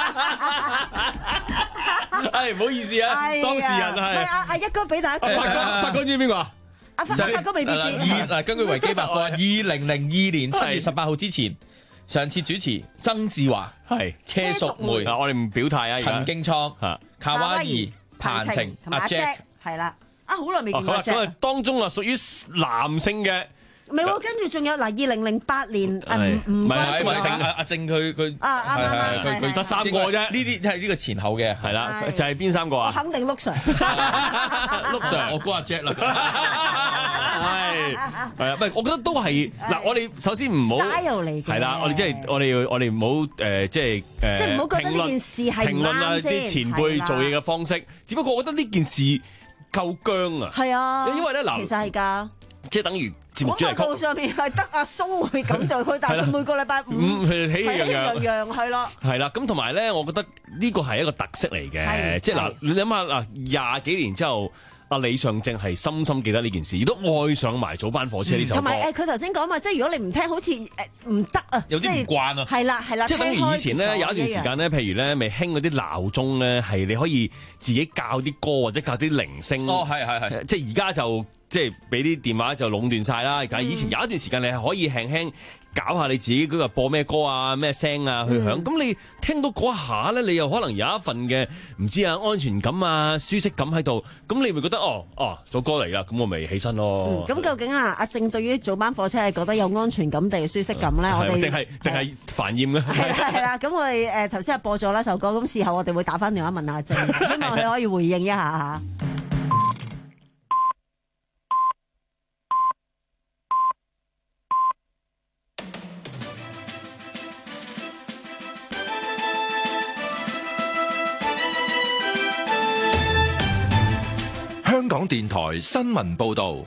係唔好意思啊，當事人係。 阿阿一哥俾大家。 發哥，發哥知邊個啊？ 阿發發哥未必知。 嗱，根據維基百科，二零零二年七月十八號之前，上次主持曾志華係車淑梅。 嗱，我哋唔表態啊。 陳敬倉嚇，卡哇伊、彭晴、阿 Jack 係啦。啊，好耐未見過 Jack。 咁啊，當中啊屬於男性嘅。 唔係喎，跟住仲有嗱，二零零八年誒唔唔關事阿阿阿正佢佢啊啱啱啱佢佢得三個啫，呢啲係呢個前後嘅係啦， 就係邊三個啊？ 肯定陸 Sir， 陸 Sir，我估阿 Jack 啦， 係係啊，唔係，我覺得都係嗱，我哋首先唔好係啦，我哋即係我哋要我哋唔好誒，即係誒， 即係唔好覺得呢件事係評論啊啲前輩做嘢嘅方式，只不過我覺得呢件事夠僵啊， 係啊， 因為咧嗱， 其實係㗎。 即係等於節目主題曲。 廣上面係得阿蘇會咁做佢，但係佢每個禮拜五佢喜氣洋洋， 洋洋係咯。 係啦，咁同埋咧，我覺得呢個係一個特色嚟嘅。即係嗱，你諗下嗱，廿幾年之後，阿李尚正係深深記得呢件事，亦都愛上埋早班火車呢首歌。 同埋誒，佢頭先講話，即係如果你唔聽，好似誒唔得啊， 有啲唔慣啊。 係啦係啦， 即係等於以前咧有一段時間咧，譬如咧未興嗰啲鬧鐘咧，係你可以自己校啲歌或者校啲鈴聲。 哦，係係係， 即係而家就。即係俾啲電話就壟斷晒啦，而家以前有一段時間你係可以輕輕搞下你自己嗰個播咩歌啊、咩聲啊去響，咁、嗯、你聽到嗰下咧，你又可能有一份嘅唔知啊安全感啊、舒適感喺度，咁你會覺得哦哦首歌嚟啦，咁我咪起身咯。 咁、嗯、究竟啊阿正對於早班火車係覺得有安全感定係舒適感咧？我哋定係定係煩厭咧？ 係啦係啦，咁我哋誒頭先係播咗啦首歌，咁事後我哋會打翻電話問阿正，希望佢可以回應一下嚇。 香香港電台新聞報道。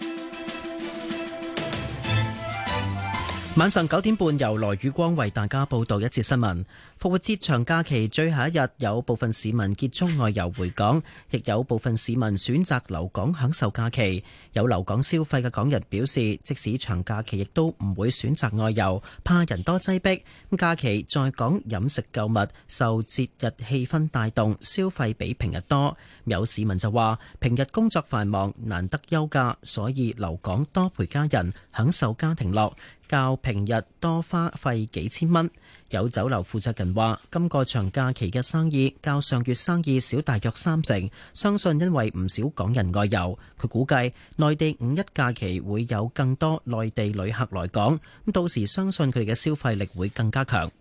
晚上九點半，由羅宇光為大家報道一節新聞。復活節長假期最後一日，有部分市民結束外遊回港，亦有部分市民選擇留港享受假期。有留港消費嘅港人表示，即使長假期亦都唔會選擇外遊，怕人多擠迫。假期在港飲食購物受節日氣氛帶動，消費比平日多。有市民就話，平日工作繁忙，難得休假，所以留港多陪家人，享受家庭樂，較平日多花費幾千蚊。有酒樓負責人話，今個長假期嘅生意較上月生意少大約三成，相信因為唔少港人外遊。佢估計內地五一假期會有更多內地旅客來港，咁到時相信佢哋嘅消費力會更加強。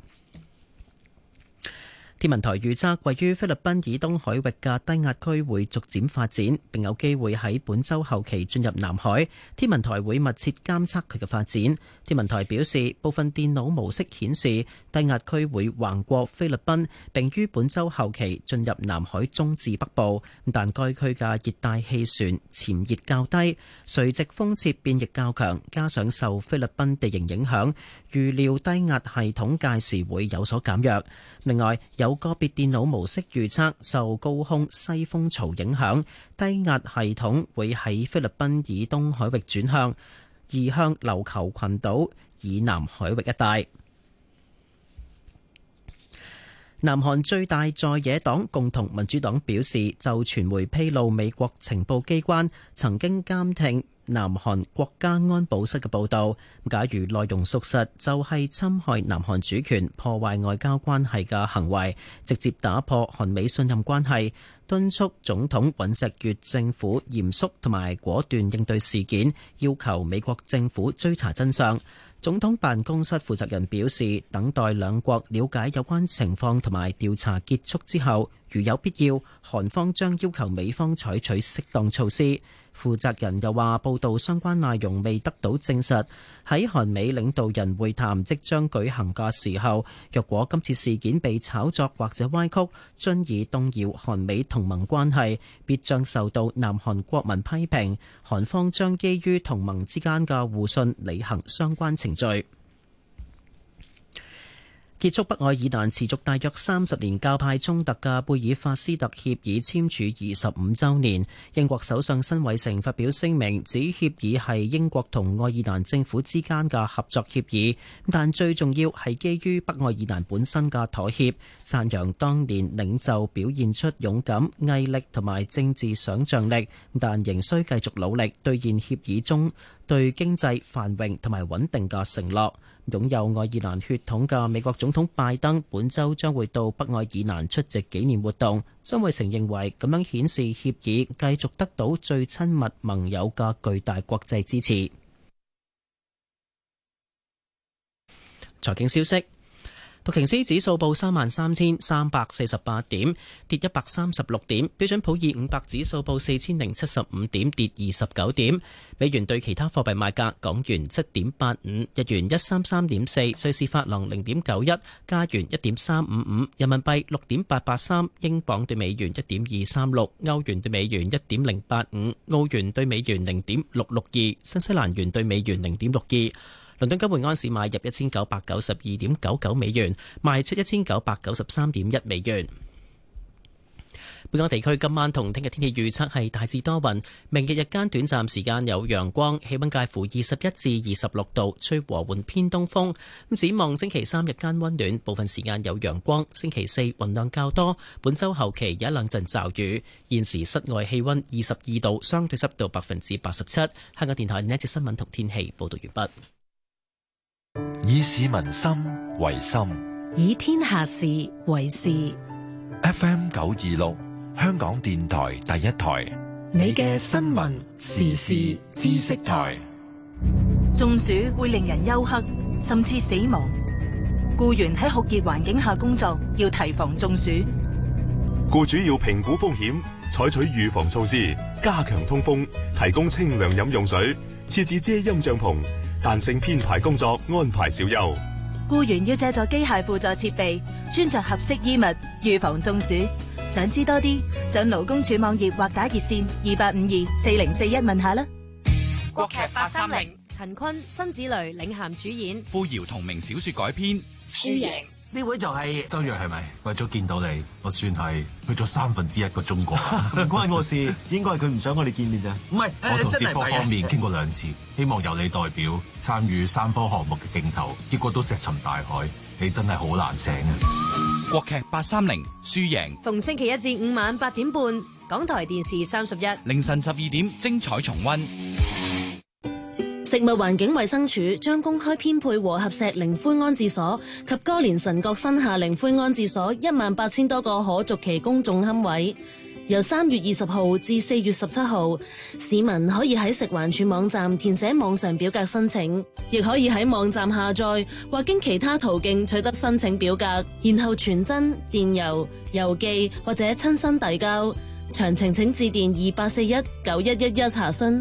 天文台預測，位於菲律賓以東海域嘅低壓區會逐漸發展，並有機會喺本週後期進入南海。天文台會密切監測佢嘅發展。天文台表示，部分電腦模式顯示低壓區會橫過菲律賓，並於本週後期進入南海中至北部。但該區嘅熱帶氣旋潛熱較低，垂直風切變亦較強，加上受菲律賓地形影響，預料低壓系統屆時會有所減弱。另外，有個別電腦模式預測受高空西風槽影響，低壓系統會喺菲律賓以東海域轉向，移向琉球群島以南海域一帶。南韓最大在野黨共同民主黨表示，就傳媒披露美國情報機關曾經監聽南韓國家安保室嘅報導，假如內容屬實，就係侵害南韓主權、破壞外交關係嘅行為，直接打破韓美信任關係，敦促總統尹錫悅政府嚴肅同埋果斷應對事件，要求美國政府追查真相。總統辦公室負責人表示，等待兩國了解有關情況同埋調查結束之後，如有必要，韓方將要求美方採取適當措施。負責人又話，報道相關內容未得到證實。喺韓美領導人會談即將舉行嘅時候，若果今次事件被炒作或者歪曲，進而動搖韓美同盟關係，必將受到南韓國民批評。韓方將基於同盟之間嘅互信，履行相關程序。結束北愛爾蘭持續大約三十年教派衝突嘅貝爾法斯特協議簽署二十五週年，英國首相辛偉誠發表聲明，指協議係英國同愛爾蘭政府之間嘅合作協議，但最重要係基於北愛爾蘭本身嘅妥協，讚揚當年領袖表現出勇敢、毅力同埋政治想像力，但仍需繼續努力兌現協議中對經濟繁榮同埋穩定嘅承諾。擁有愛爾蘭血統嘅美國總統拜登本週將會到北愛爾蘭出席紀念活動。辛偉誠認為咁樣顯示協議繼續得到最親密盟友嘅巨大國際支持。財經消息。道瓊斯指數報三萬三千三百四十八點，跌一百三十六點。標準普爾五百指數報四千零七十五點，跌二十九點。美元對其他貨幣賣價：港元七點八五，日元一三三點四，瑞士法郎零點九一，加元一點三五五，人民幣六點八八三，英鎊對美元一點二三六，歐元對美元一點零八五，澳元對美元零點六六二，新西蘭元對美元零點六二。倫敦金每安士買入一千九百九十二點九九美元，賣出一千九百九十三點一美元。本港地區今晚同聽日天氣預測係大致多雲，明日日間短暫時間有陽光，氣溫介乎二十一至二十六度，吹和緩偏東風。咁展望星期三日間溫暖，部分時間有陽光。星期四雲量較多，本週後期有一兩陣驟雨。現時室外氣溫二十二度，相對濕度百分之八十七。香港電台呢一節新聞同天氣報道完畢。 以市民心為心， 以天下事為事。 F M 九二六，香港電台第一台， 你嘅新聞時事知識台。 中暑會令人休克，甚至死亡。僱員喺酷熱環境下工作，要提防中暑。 僱主要評估風險，採取預防措施，加強通風，提供清涼飲用水，設置遮陰帳篷，彈性編排工作，安排小休。 僱員要借助機械輔助設備，穿着合適衣物，預防中暑。 想知多啲，上勞工處網頁或打熱線二八五二四零四一問下啦。 國劇八三零，陳坤、辛芷蕾領銜主演， 傅瑤同名小說改編。 輸贏。 呢位就係周若係咪？為咗見到你，我算係去咗三分之一個中國。 唔關我事，應該係佢唔想我哋見面咋。 唔係，我同哲科方面傾過兩次，希望由你代表參與三科項目嘅競投，結果都石沉大海。你真係好難請啊！ 國劇八三零輸贏， 逢星期一至五晚八點半，港台電視三十一， 凌晨十二點精彩重溫。 食物環境衛生署將公開編配和合石靈灰安置所及歌連臣角新下靈灰安置所一萬八千多個可續期公眾龕位，由三月二十號至四月十七號，市民可以喺食環署網站填寫網上表格申請，亦可以喺網站下載或經其他途徑取得申請表格，然後傳真、電郵、郵寄或者親身遞交。詳情請致電二八四一九一一一查詢。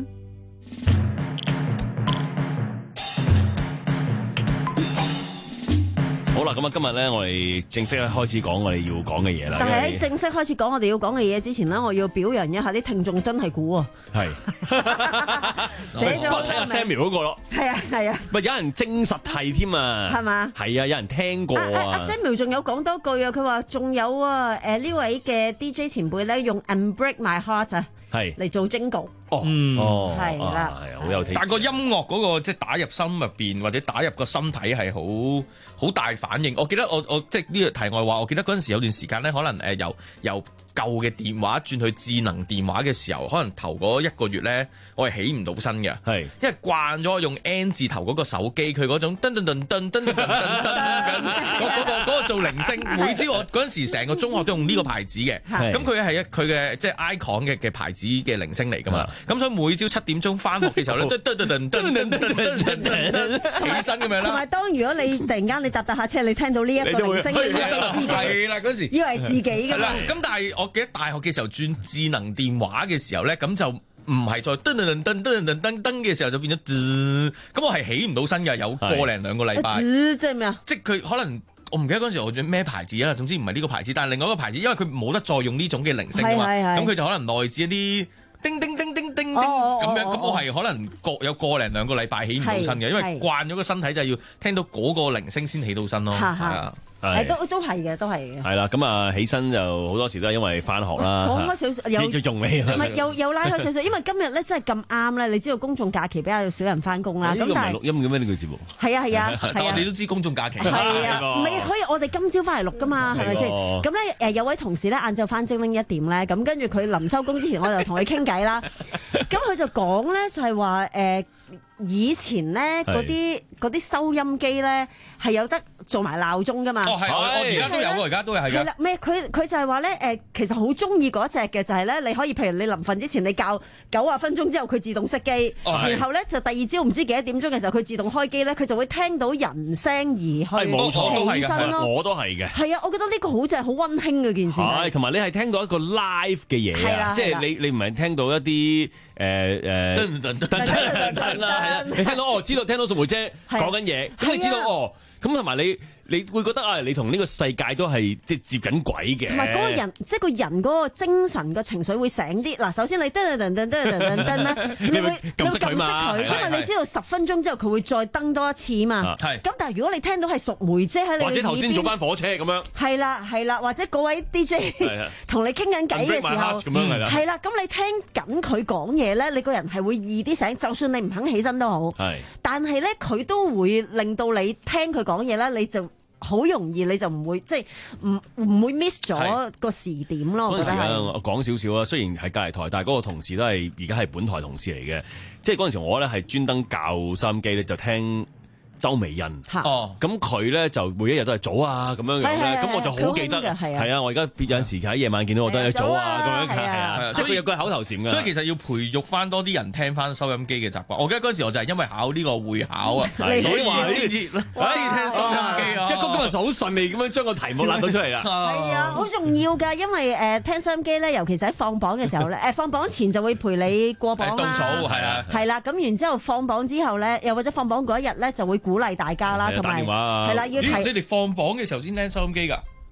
好啦，咁啊，今日咧，我哋正式咧開始講我哋要講嘅嘢啦。 但係喺正式開始講我哋要講嘅嘢之前咧，我要表揚一下啲聽眾真係估啊！ 係寫咗睇下 Samuel 嗰個咯。 係啊係啊， 咪有人證實係添啊？ 係嘛？ 係啊，有人聽過啊。 阿 Samuel 仲有講多句啊，佢話仲有啊，誒呢位嘅 D J 前輩咧用 Unbreak My Heart 啊，係嚟做 jingle。 哦， 哦， 係啦， 係啊，好有 taste。 但個音樂嗰個即係打入心入邊，或者打入個身體係好好大反應。我記得我我即係呢個題外話，我記得嗰陣時有段時間咧，可能誒由由舊嘅電話轉去智能電話嘅時候，可能頭嗰一個月咧，我係起唔到身嘅，係因為慣咗用 N 字頭嗰個手機，佢嗰種噔噔噔噔噔噔噔噔咁，嗰嗰個嗰個做鈴聲，每朝我嗰陣時成個中學都用呢個牌子嘅，咁佢係一佢嘅即係 icon 嘅嘅牌子嘅鈴聲嚟㗎嘛。咁所以每朝七點鐘翻學嘅時候咧，噔噔噔噔噔噔噔噔起身咁樣啦。 同埋當如果你突然間你搭搭下車，你聽到呢一個鈴聲， 係啦嗰時以為自己㗎嘛。 咁但係我記得大學嘅時候轉智能電話嘅時候咧，咁就唔係再噔噔噔噔噔噔噔噔嘅時候就變咗噔，咁我係起唔到身嘅，有個零兩個禮拜。 即係咩啊？ 即係佢可能。我唔記得嗰陣時我用咩牌子啦，總之唔係呢個牌子，但係另外一個牌子，因為佢冇得再用呢種嘅鈴聲㗎嘛，咁佢就可能內置一啲叮叮叮叮叮叮咁樣，咁我係可能個有個零兩個禮拜起唔到身嘅，因為慣咗個身體就係要聽到嗰個鈴聲先起到身咯，係啊。 係都都係嘅，都係嘅。 係啦，咁啊起身就好多時都係因為翻學啦。 講開少少，有最仲未， 唔係又又拉開少少，因為今日咧真係咁啱咧。你知道公眾假期比較少人翻工啦。 呢個唔係錄音嘅咩？呢個節目係啊係啊係啊！ 我哋都知公眾假期。 係啊，唔係可以我哋今朝翻嚟錄噶嘛？係咪先？咁咧誒有位同事咧晏晝翻精靈一點咧，咁跟住佢臨收工之前，我就同佢傾偈啦。咁佢就講咧就係話誒。以前咧嗰啲嗰啲收音機咧係有得做埋鬧鐘噶嘛？ 哦係，我而家都有喎，而家都係係嘅。 係啦，咩佢佢就係話咧誒，其實好中意嗰隻嘅就係咧，你可以譬如你臨瞓之前你校九十分鐘之後佢自動熄機，然後咧就第二朝唔知幾多點鐘嘅時候佢自動開機咧，佢就會聽到人聲而去冇錯起身咯。 我都係嘅。係啊，我覺得呢個好正，好溫馨嘅件事。 係，同埋你係聽到一個 live 嘅嘢啊，即係你你唔係聽到一啲誒誒噔噔噔噔啦。你聽到哦，知道聽到淑梅姐講緊嘢，咁你知道哦，咁同埋你你會覺得啊，你同呢個世界都係即係接緊軌嘅。 同埋嗰個人，即係個人嗰個精神個情緒會醒啲。嗱，首先你噔噔噔噔噔噔噔咧，你會撳熄佢嘛，因為你知道十分鐘之後佢會再登多一次嘛。係。咁但係如果你聽到係淑梅姐喺你或者頭先早班火車咁樣， 係啦係啦，或者嗰位 D J 同你傾緊偈嘅時候，係啦，咁你聽緊佢講嘢咧，你個人係會易啲醒，就算你唔肯起身都好。係。但係咧，佢都會令到你聽佢講嘢咧，你就好容易你就唔會即係唔唔會 miss 咗個時點咯。 嗰陣時咧，我講少少啦。雖然係隔離台，但係嗰個同事都係而家係本台同事嚟嘅。即係嗰陣時我咧係專登教收音機咧，就聽周美欣。哦，咁佢咧就每一日都係早啊咁樣樣咧，咁我就好記得。係啊，我而家有陣時喺夜晚見到我都係早啊咁樣。係啊，即係佢有句口頭禪㗎。 所以其實要培育翻多啲人聽翻收音機嘅習慣。我記得嗰陣時我就係因為考呢個會考啊，所以先至可以聽收音機啊。 一哥今日好順利咁樣將個題目攬到出嚟啦。 係啊，好重要㗎，因為誒聽收音機咧，尤其是喺放榜嘅時候咧，誒放榜前就會陪你過榜啦。 倒數係啊。 係啦，咁然之後放榜之後咧，又或者放榜嗰一日咧，就會鼓勵大家啦，同埋係啦，要提。 你哋放榜嘅時候先聽收音機㗎？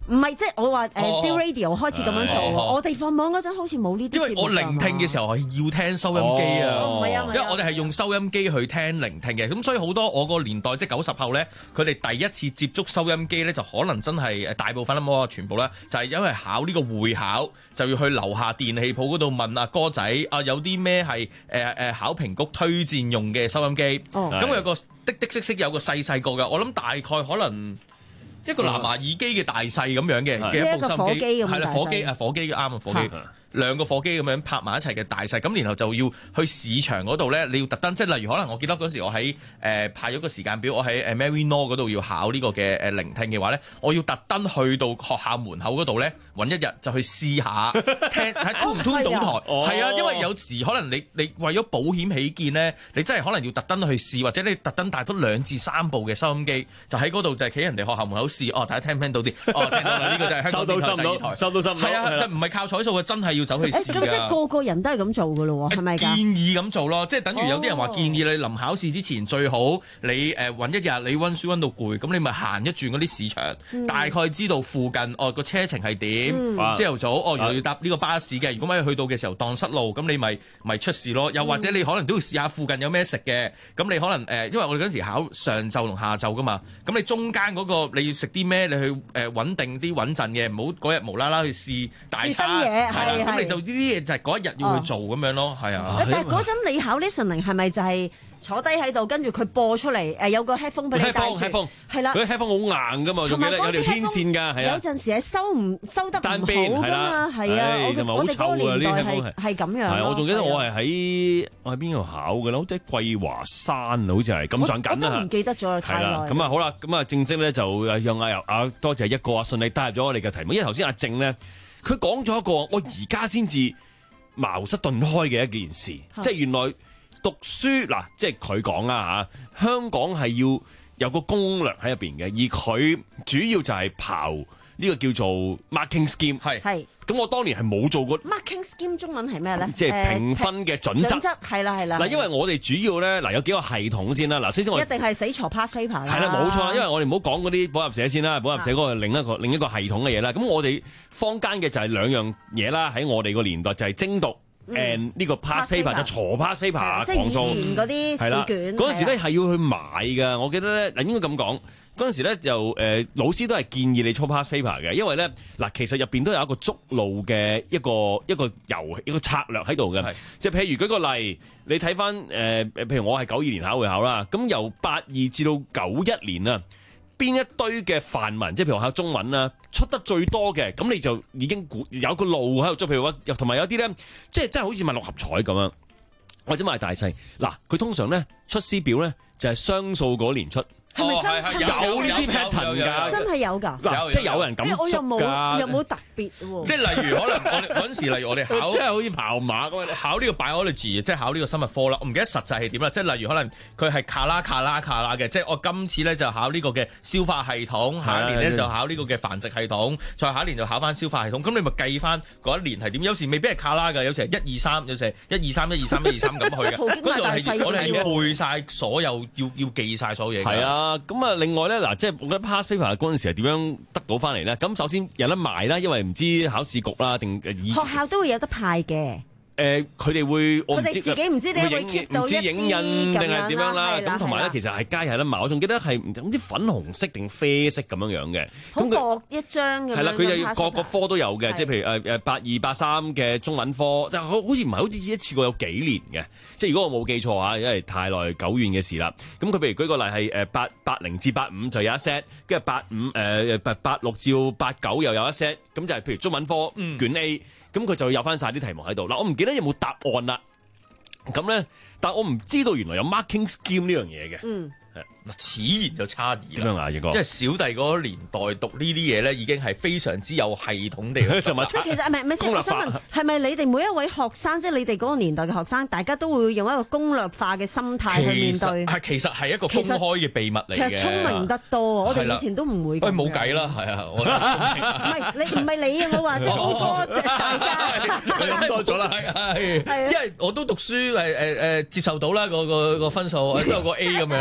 唔係，即係我話誒哦啲 radio 開始咁樣做喎。 哦我哋放網嗰陣好似冇呢啲節目㗎嘛。 因為我聆聽嘅時候係要聽收音機啊， 哦唔係啊唔係啊因為我哋係用收音機去聽聆聽嘅，咁所以好多我個年代即係九十後咧，佢哋第一次接觸收音機咧，就可能真係誒大部分啦，冇話全部啦，就係因為考呢個會考，就要去樓下電器鋪嗰度問阿哥仔啊，有啲咩係誒誒考評局推薦用嘅收音機， 哦咁有個的的色色有個細細個嘅，我諗大概可能。一個藍牙耳機嘅大細咁樣嘅嘅一部收音機，係啦，火機啊，火機啱啊，火機。兩個火機咁樣拍埋一齊嘅大細，咁然後就要去市場嗰度咧，你要特登，即係例如可能我記得嗰時我喺誒、呃、派咗個時間表，我喺誒 Maryknoll 嗰度要考呢個嘅誒聆聽嘅話咧，我要特登去到學校門口嗰度咧，揾一日就去試下聽睇通唔通到台，係啊，因為有時可能你你為咗保險起見咧，你真係可能要特登去試，或者你特登帶多兩至三部嘅收音機，就喺嗰度就係企人哋學校門口試，哦，睇下聽唔聽到啲，哦，聽到啦，呢個就係香港電台第二台， 收到收唔到， 係啊，就唔係靠彩數嘅，真係要走去試㗎。 咁即係個個人都係咁做㗎咯喎，係咪㗎？ 建議咁做咯，即係等於有啲人話建議你臨考試之前最好你誒揾一日你温書温到攰，咁你咪行一轉嗰啲市場， 嗯大概知道附近哦個車程係點， 嗯朝頭早哦原來要搭呢個巴士嘅，如果咪去到嘅時候蕩失路，咁你咪咪出事咯。又或者你可能都要試下附近有咩食嘅，咁你可能誒，因為我哋嗰陣時考上晝同下晝㗎嘛，咁你中間嗰個你要食啲咩，你去誒穩定啲穩陣嘅，唔好嗰日無啦啦去試大餐， 試新嘢係啦，咁係你就呢啲嘢就係嗰一日要去做咁樣咯，係啊。 但係嗰陣你考 listening 係咪就係坐低喺度，跟住佢播出嚟誒有個 headphone 俾你戴住，係啦， 佢 headphone 好硬㗎嘛，我仲記得有條天線㗎，係啊， 有陣時係收唔收得唔好㗎嘛，係啊，我同埋我哋嗰好臭啊！ 個年代呢啲 headphone 係係咁樣係咯。 我仲記得我係喺我喺邊度考嘅咧，好似喺桂華山啊，好似係咁上緊我都啊唔記得咗啦，太耐。 係啦，咁啊好啦，咁啊正式咧就讓阿阿多謝一個啊順利帶入咗我哋嘅題目，因為頭先阿靜咧佢講咗一個我而家先至茅塞頓開嘅一件事，即係原來讀書嗱，即係佢講啦嚇，香港係要有個攻略喺入邊嘅，而佢主要就係刨呢個叫做 marking scheme， 係係。 咁我當年係冇做過 marking scheme 中文係咩咧？ 即係評分嘅準則。 準則係啦係啦。 嗱，因為我哋主要咧嗱有幾個系統先啦，嗱，先先我一定係死坐 pass paper 啦。 係啦，冇錯，因為我哋唔好講嗰啲補習社先啦，補習社嗰個係另一個另一個系統嘅嘢啦。咁我哋坊間嘅就係兩樣嘢啦，喺我哋個年代就係精讀。誒呢個 pass paper 就坐 pass paper 即係以講前嗰啲試卷。 嗰陣時咧係要去買㗎，我記得咧嗱應該咁講。嗰陣時咧就誒老師都係建議你操 pass paper 嘅，因為咧嗱其實入邊都有一個捉路嘅一個一個遊一個策略喺度嘅，即係譬如舉個例，你睇翻誒譬如我係九二年考會考啦，咁由八二至到九一年啊，邊一堆嘅範文，即係譬如考中文啦，出得最多嘅，咁你就已經有個路喺度捉，譬如話同埋有啲咧，即係真係好似買六合彩咁樣，或者買大細嗱，佢通常咧出師表咧就係雙數嗰年出。 係咪真係有呢啲 pattern 㗎？ 真係有㗎。 嗱，即係有人咁我又冇㗎。 又冇特別喎。 即係例如可能我哋嗰陣時，例如我哋考， 即係好似跑馬咁樣， 考呢個 biology，即係考呢個生物科啦。我唔記得實際係點啦。即係例如可能佢係卡啦卡啦卡啦嘅，即係我今次咧就考呢個嘅消化系統，下一年咧就考呢個嘅繁殖系統，再下一年就考翻消化系統。咁你咪計翻嗰一年係點？有時未必係卡啦㗎，有時係一二三，有時係一二三一二三一二三咁去嘅。嗰陣我係我哋係要背晒所有，要要記晒所有嘢。 係啊，咁啊，另外咧嗱，即係我覺得 pass paper 嗰陣時係點樣得到翻嚟咧？咁首先有得賣啦，因為唔知考試局啦定以學校都會有得派嘅。 誒，佢哋會我唔知佢哋自己唔知點解會 keep 到一啲唔知影印定係點樣啦。 咁樣啦咁同埋咧， 係啦其實係街係得賣。我仲記得係唔知粉紅色定啡色咁樣樣嘅。 好薄一張咁樣。 係啦，佢就要各個科都有嘅， 係即係譬如誒誒八二八三嘅中文科，但係好好似唔係好似一次過有幾年嘅。即係如果我冇記錯啊，因為太耐久遠嘅事啦。咁佢譬如舉個例係誒八八零至八五就有一 set，跟住八五誒八八六至八九又有一 set。咁就係譬如中文科卷 A，咁佢就有翻晒啲題目喺度。嗱，我唔記得有冇答案啦。咁咧，但我唔知道原來有 marking scheme 呢樣嘢嘅。 嗯。 嗱，此言就差異點樣啊，葉哥？ 因為小弟嗰個年代讀呢啲嘢咧，已經係非常之有系統地去同埋。 即係其實唔係唔係先，我想問係咪你哋每一位學生，即係你哋嗰個年代嘅學生，大家都會用一個攻略化嘅心態去面對？ 係其實係一個公開嘅秘密嚟嘅。 其實聰明得多，我哋以前都唔會。 喂，冇計啦，係啊，我唔係你唔係你啊，我話即係好多大家。 你諗多咗啦，係係，因為我都讀書誒誒誒接受到啦，個個個分數都有個 A 咁樣啦，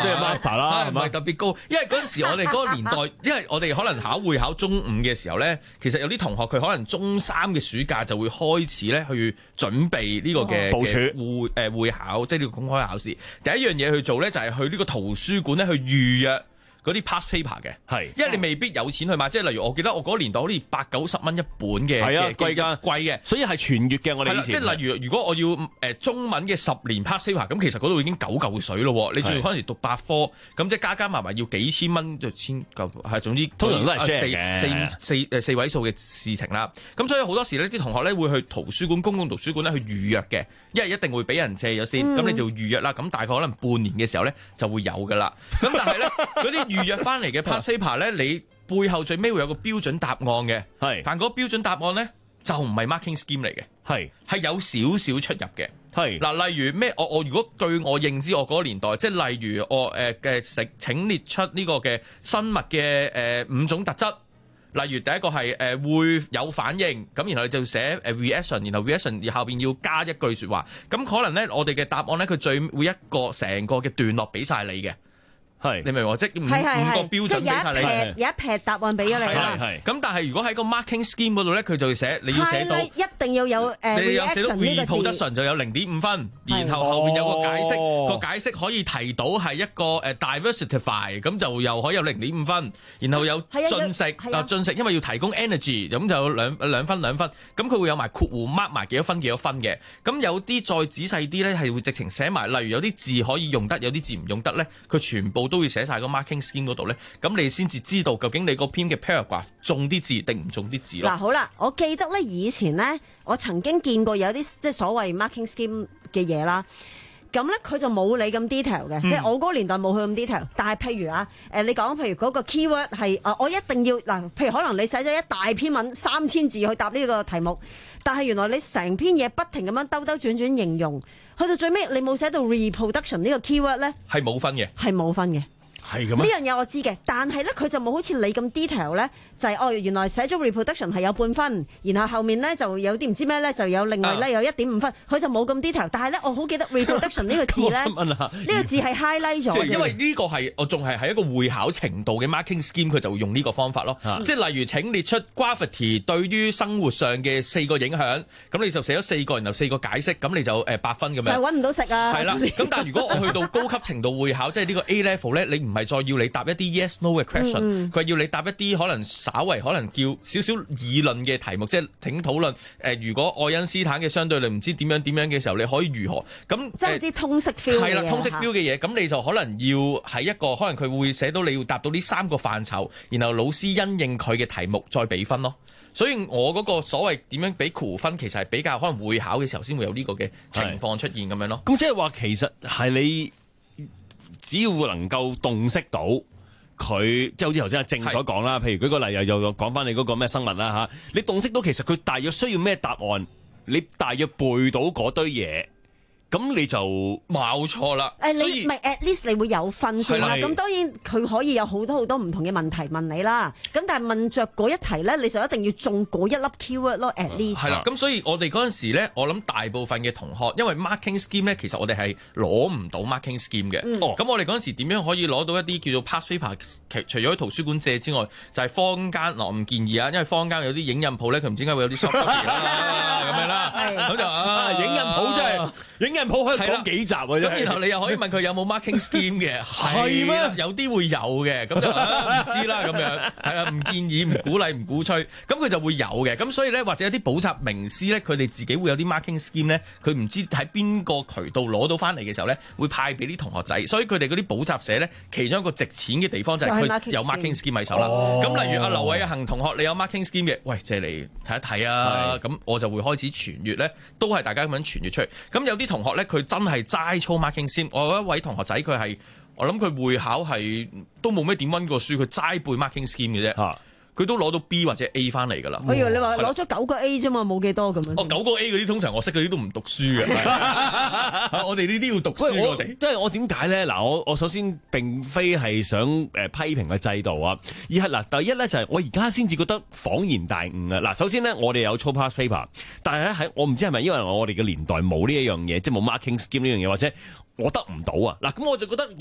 咩 master 啦，係唔嘛係特別高，因為嗰陣時我哋嗰個年代，因為我哋可能考會考中五嘅時候咧，其實有啲同學佢可能中三嘅暑假就會開始咧去準備呢個嘅部署會誒會考，即係呢個公開考試。第一樣嘢去做咧，就係去呢個圖書館咧去預約嗰啲 past paper 嘅， 係， 因為你未必有錢去買，即係例如我記得我嗰個年代好似八九十蚊一本嘅， 係啊嘅貴㗎貴嘅， 所以係全月嘅我哋係啦， 以前。 即係例如如果我要誒中文嘅十年 past paper，咁其實嗰度已經九嚿水咯，你仲要可能讀八科，咁即係加加埋埋要幾千蚊就千嚿，係總之通常都係 share 四嘅四四誒四位數嘅事情啦。咁所以好多時呢啲同學咧會去圖書館公共圖書館咧去預約嘅，因為一定會俾人借咗先，咁、 嗯、 你就預約啦。咁大概可能半年嘅時候咧就會有噶啦。咁但係咧嗰啲預約翻嚟嘅 past paper 咧，你背後最尾會有個標準答案嘅， 係， 但嗰個標準答案咧就唔係 marking scheme 嚟嘅， 係係有少少出入嘅， 係嗱，例如咩？我我如果據我認知，我嗰個年代，即係例如我誒嘅食請列出呢個嘅生物嘅誒、呃、五種特質，例如第一個係誒、呃、會有反應，咁然後你就寫誒 reaction，然後 reaction 後邊要加一句説話，咁可能咧我哋嘅答案咧佢最會一個成個嘅段落俾晒你嘅。係，你明喎？即係五係係五個標準俾晒你， 係有一撇答案俾咗你啦。 係咁，但係如果喺個 marking scheme 嗰度咧，佢就會寫你要寫到一定要有誒你有寫到 reaction 呢個字 reproduction 就有零點五分，然後後邊有個解釋，個解釋可以提到係一個誒 diversify，咁就又可以有零點五分，然後有進食啊進食，因為要提供 energy，咁就有兩兩分兩分，咁佢會有埋括弧 mark 埋幾多分幾多分嘅，咁有啲再仔細啲咧係會直情寫埋，例如有啲字可以用得，有啲字唔用得咧，佢全部都會寫晒個 mark scheme 嗰度咧，咁你先至知道究竟你個篇嘅 paragraph 中啲字定唔中啲字咯。 嗱好啦，我記得咧以前咧，我曾經見過有啲即係所謂 marking scheme 嘅嘢啦。咁咧佢就冇你咁 detail 嘅，嗯、即係我嗰個年代冇佢咁 detail。但係譬如啊，誒你講譬如嗰個 keyword 係啊，我一定要嗱，譬如可能你寫咗一大篇文三千字去答呢個題目，但係原來你成篇嘢不停咁樣兜兜轉轉形容，去到最尾你冇寫到 reproduction 呢個 keyword 咧， 係冇分嘅， 係冇分嘅。 係咁呢樣嘢我知嘅，但係咧佢就冇好似你咁 detail 咧，就係、是、哦原來寫咗 reproduction 係有半分，然後後面咧就有啲唔知咩咧就有另外咧有一點五分，佢就冇咁 detail。但係咧我好記得 reproduction 呢個字咧，呢個字係 highlight 咗嘅。 因為呢個係我仲係喺一個會考程度嘅 marking scheme，佢就會用呢個方法咯。啊、即係例如請列出 gravity 對於生活上嘅四個影響，咁你就寫咗四個，然後四個解釋，咁你就誒八分咁樣。 就揾唔到食啊！ 係啦，咁但係如果我去到高級程度會考，即係呢個 A level 咧，你唔係再要你答一啲 yes no 嘅 question，佢係、嗯、要你答一啲可能稍為可能叫少少議論嘅題目，即係請討論誒，如果愛因斯坦嘅相對論唔知點樣點樣嘅時候，你可以如何咁？ 即係啲通識 feel 係啦，通識 feel 嘅嘢，咁你就可能要喺一個可能佢會寫到你要答到呢三個範疇，然後老師因應佢嘅題目再俾分咯。所以我嗰個所謂點樣俾估分，其實係比較可能會考嘅時候先會有呢個嘅情況出現咁樣咯。 咁即係話其實係你只要能夠洞悉到佢，即係好似頭先阿正所講啦。譬如舉個例，又又講翻你嗰個咩生物啦嚇，你洞悉到其實佢大約需要咩答案，你大約背到嗰堆嘢。咁你就冇錯啦。 誒，你唔係 at least 你會有分先啦。咁當然佢可以有好多好多唔同嘅問題問你啦。咁但係問着嗰一題咧，你就一定要中嗰一粒 keyword 咯。at least 係啦。咁所以我哋嗰陣時咧，我諗大部分嘅同學，因為 marking scheme 咧，其實我哋係攞唔到 marking scheme 嘅。 嗯、 哦。咁我哋嗰陣時點樣可以攞到一啲叫做 past paper？除咗喺圖書館借之外，就係、是、坊間嗱，我唔建議啊，因為坊間有啲影印鋪咧，佢唔知點解會有啲濕濕嘢啦，咁樣啦。咁就啊， 影印鋪真係影印鋪可以講幾集啊！咁然後你又可以問佢有冇 marking scheme 嘅，係咩？有啲會有嘅，咁就唔、啊、知啦咁樣，係啊，唔建議、唔鼓勵、唔鼓吹，咁佢就會有嘅。咁所以咧，或者有啲補習名師咧，佢哋自己會有啲 marking scheme 咧，佢唔知喺邊個渠道攞到翻嚟嘅時候咧，會派俾啲同學仔。所以佢哋嗰啲補習社咧，其中一個值錢嘅地方就係佢有 marking scheme 喺手啦。咁、哦、例如阿劉偉恒同學，你有 marking scheme 嘅，喂，借嚟睇一睇啊！咁我就會開始傳閱咧，都係大家咁樣傳閱出嚟。咁有啲同學咧，佢真係齋操 marking scheme。我有一位同學仔，佢係我諗佢會考係都冇咩點溫過書，佢齋背 marking scheme 嘅啫。佢都攞到 B 或者 A 翻嚟㗎啦。 我以為你話攞咗九個 A 啫嘛，冇幾多咁樣。 哦，九個 A 嗰啲通常我識嗰啲都唔讀書嘅。我哋呢啲要讀書，我哋即係我點解咧？嗱，我我首先並非係想誒批評個制度啊，而係嗱，第一咧就係我而家先至覺得恍然大悟啊！嗱，首先咧我哋有操 past paper，但係咧喺我唔知係咪因為我哋嘅年代冇呢一樣嘢，即係冇 marking scheme 呢樣嘢，或者我得唔到啊？嗱，咁我就覺得，咦，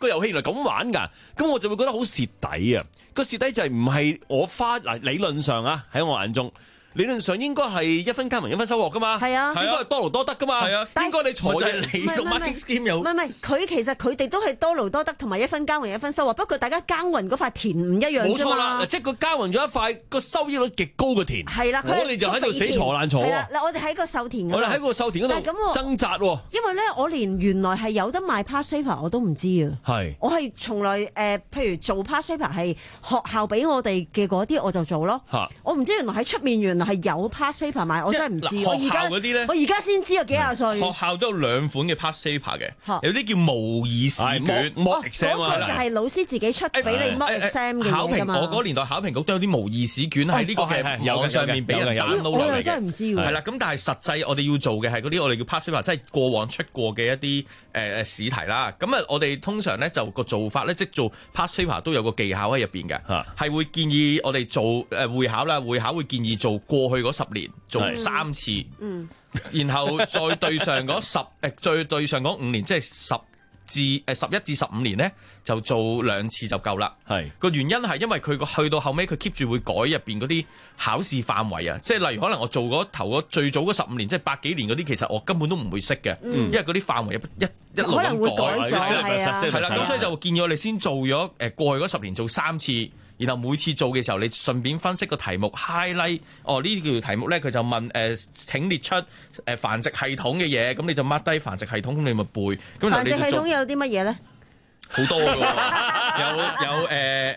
個遊戲原來咁玩㗎，咁我就會覺得好蝕底啊！個蝕底就係唔係我花嗱理論上啊，喺我眼中。理論上應該係一分耕耘一分收穫噶嘛， 係啊， 應該係多勞多得噶嘛，係啊，應該你財就係你個 marketing scheme 有， 唔係唔係，佢其實佢哋都係多勞多得同埋一分耕耘一分收穫，不過大家耕耘嗰塊田唔一樣啫嘛。冇錯啦，即係佢耕耘咗一塊個收益率極高嘅田，係啦，我哋就喺度死鋤爛鋤喎。 嗱，我哋喺個秀田嗰度， 我哋喺個秀田嗰度掙扎喎。 因為咧，我連原來係有得賣 past paper 我都唔知啊。係，我係從來誒、呃，譬如做 past paper 係學校俾我哋嘅嗰啲，我就做咯。我唔知原來喺出面原來係有 past paper 買，我真係唔知。我而家嗰啲咧， 我而家先知啊，幾廿歲。 學校都有兩款嘅 past paper 嘅，有啲叫模擬試卷 mock exam 啊， 嗰個就係老師自己出俾你 mock exam 嘅嘢㗎嘛。 我嗰年代考評局都有啲模擬試卷喺呢個嘅網上面俾人 download 落嚟嘅。 我又真係唔知喎。 係啦，咁但係實際我哋要做嘅係嗰啲我哋叫 past paper，即係過往出過嘅一啲誒誒試題啦。咁啊，我哋通常咧就個做法咧，即係做 past paper 都有個技巧喺入邊嘅，係會建議我哋做誒會考啦，會考會建議做過去嗰十年做三次，嗯，然後再對上嗰十誒，再對上嗰五年，即係十至誒十一至十五年咧，就做兩次就夠啦。係個原因係因為佢個去到後尾，佢 keep 住會改入邊嗰啲考試範圍啊，即係例如可能我做嗰頭嗰最早嗰十五年，即係百幾年嗰啲，其實我根本都唔會識嘅，嗯、因為嗰啲範圍一一一路咁改，係啦，咁所以就建議我哋先做咗誒過去嗰十年做三次。然後每次做嘅時候，你順便分析個題目 highlight， 哦呢條題目咧佢就問誒、呃、請列出誒繁殖系統嘅嘢，咁你就 mark 低繁殖系統，咁你咪背。咁繁殖系統有啲乜嘢咧？ 好多嘅喎，有有誒誒誒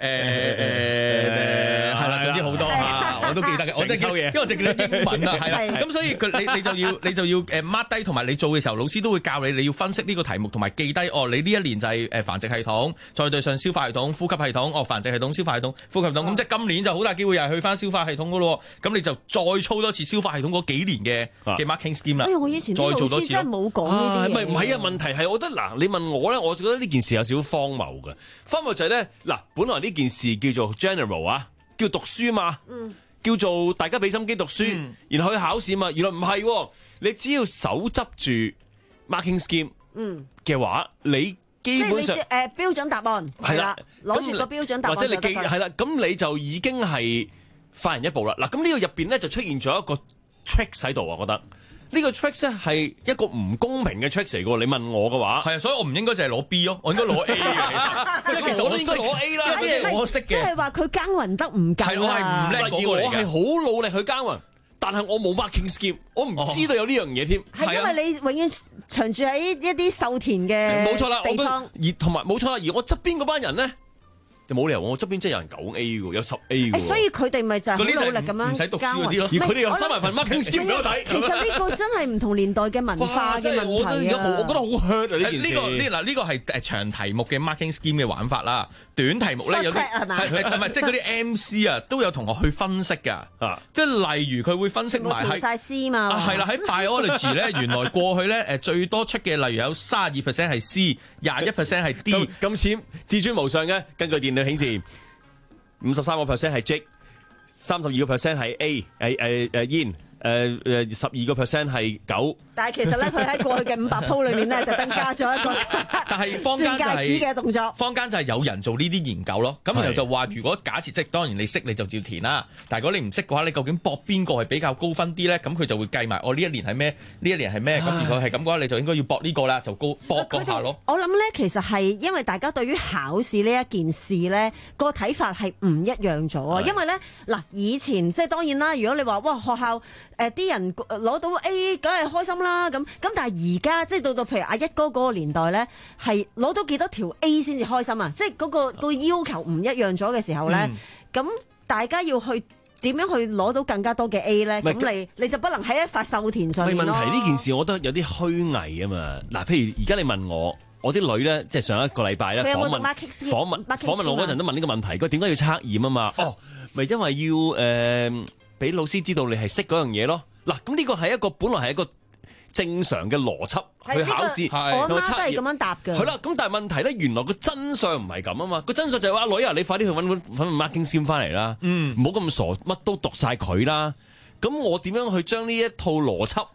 誒係啦，總之好多嚇，我都記得嘅，我真係記，因為我淨記得英文啊，係啦，咁所以佢你你就要你就要誒 mark 低，同埋你做嘅時候，老師都會教你你要分析呢個題目，同埋記低哦，你呢一年就係誒繁殖系統，再對上消化系統、呼吸系統，哦繁殖系統、消化系統、呼吸系統，咁即係今年就好大機會又係去翻消化系統噶咯，咁你就再操多次消化系統嗰幾年嘅嘅 marking scheme 啦。 哎呀，我以前啲老師真係冇講呢啲嘢。 唔係唔係啊，問題係我覺得嗱，你問我咧，我覺得呢件事有少少荒謬嘅。荒謬就係咧，嗱，本來呢件事叫做 general 啊，叫讀書嘛，嗯、叫做大家俾心機讀書，嗯、然後去考試嘛。原來唔係，你只要手執住 marking scheme 嘅話，嗯、你基本上誒、 呃、標準答案係啦，攞住個標準答案或者你記係啦，咁你就已經係快人一步啦。嗱，咁呢個入邊咧就出現咗一個 trick 喺度啊，我覺得。呢個 trick 咧係一個唔公平嘅 trick 嚟嘅，你問我嘅話， 係啊，所以我唔應該就係攞 B 咯，我應該攞 A 嘅，其實，因為其實我都應該攞 A 啦，因為我識嘅， 即係話佢耕耘得唔夠啊， 係我係唔叻嗰個嚟嘅， 我係好努力去耕耘，但係我冇 marking scheme，我唔知道有呢樣嘢添， 係因為你永遠長住喺一啲秀田嘅冇錯啦， 地方， 而同埋冇錯啦，而我側邊嗰班人咧。就冇理由，我側邊真係有人九 A 嘅，有十 A 嘅。 所以佢哋咪就係好努力咁樣唔使讀書嗰啲咯。 而佢哋又收埋份 marking scheme 俾我睇。 其實呢個真係唔同年代嘅文化嘅問題啊！ 我覺得好 hurt 啊！呢件事。 呢個呢嗱呢個係誒長題目嘅 marking scheme 嘅玩法啦。短題目咧有啲係咪即係嗰啲 M C 啊都有同學去分析㗎。啊，即係例如佢會分析埋喺。 晒 C 嘛。 啊，係啦，喺 biology 咧，原來過去咧誒最多出嘅，例如有三十二 percent 係 C， 廿一 percent 係 D。 咁淺至尊無上嘅，根據電腦顯示。五十三個 percent 係 J， 三十二個 percent 係 A， 誒誒誒煙，誒誒十二個 percent 係狗。 但係其實咧，佢喺過去嘅五百鋪裏面咧，特登加咗一個但係坊間就係嘅動作。 坊間就係有人做呢啲研究咯。咁然後就話，如果假設即係當然你識你就照填啦。但係如果你唔識嘅話，你究竟搏邊個係比較高分啲咧？咁佢就會計埋我呢一年係咩？呢一年係咩？咁如果係咁嘅話，你就應該要搏呢個啦，就高搏嗰下咯。 我諗咧，其實係因為大家對於考試呢一件事咧，個睇法係唔一樣咗啊。因為咧嗱，以前即係當然啦，如果你話哇學校誒啲人攞到 A， 梗係開心啦。咁咁但係而家即係到到譬如阿一哥嗰個年代咧，係攞到幾多條 A 先至開心啊！即係嗰個個要求唔一樣咗嘅時候咧，咁、嗯、大家要去點樣去攞到更加多嘅 A 咧？咁你你就不能喺一塊秀田上面咯。 問題呢件事，我覺得有啲虛偽啊嘛。嗱，譬如而家你問我，我啲女咧，即係上一個禮拜咧訪問訪問訪問我嗰陣都問呢個問題，佢點解要測驗啊嘛？哦，咪因為要誒俾、呃、老師知道你係識嗰樣嘢咯。嗱，咁呢個係一個本來係一個正常嘅邏輯去考試， 我媽都係咁樣答嘅。 係啦，咁但係問題咧，原來個真相唔係咁啊嘛。個真相就係話，女啊，你快啲去揾揾揾 marking scheme 翻嚟啦。嗯，唔好咁傻，乜都讀晒佢啦。咁我點樣去將呢一套邏輯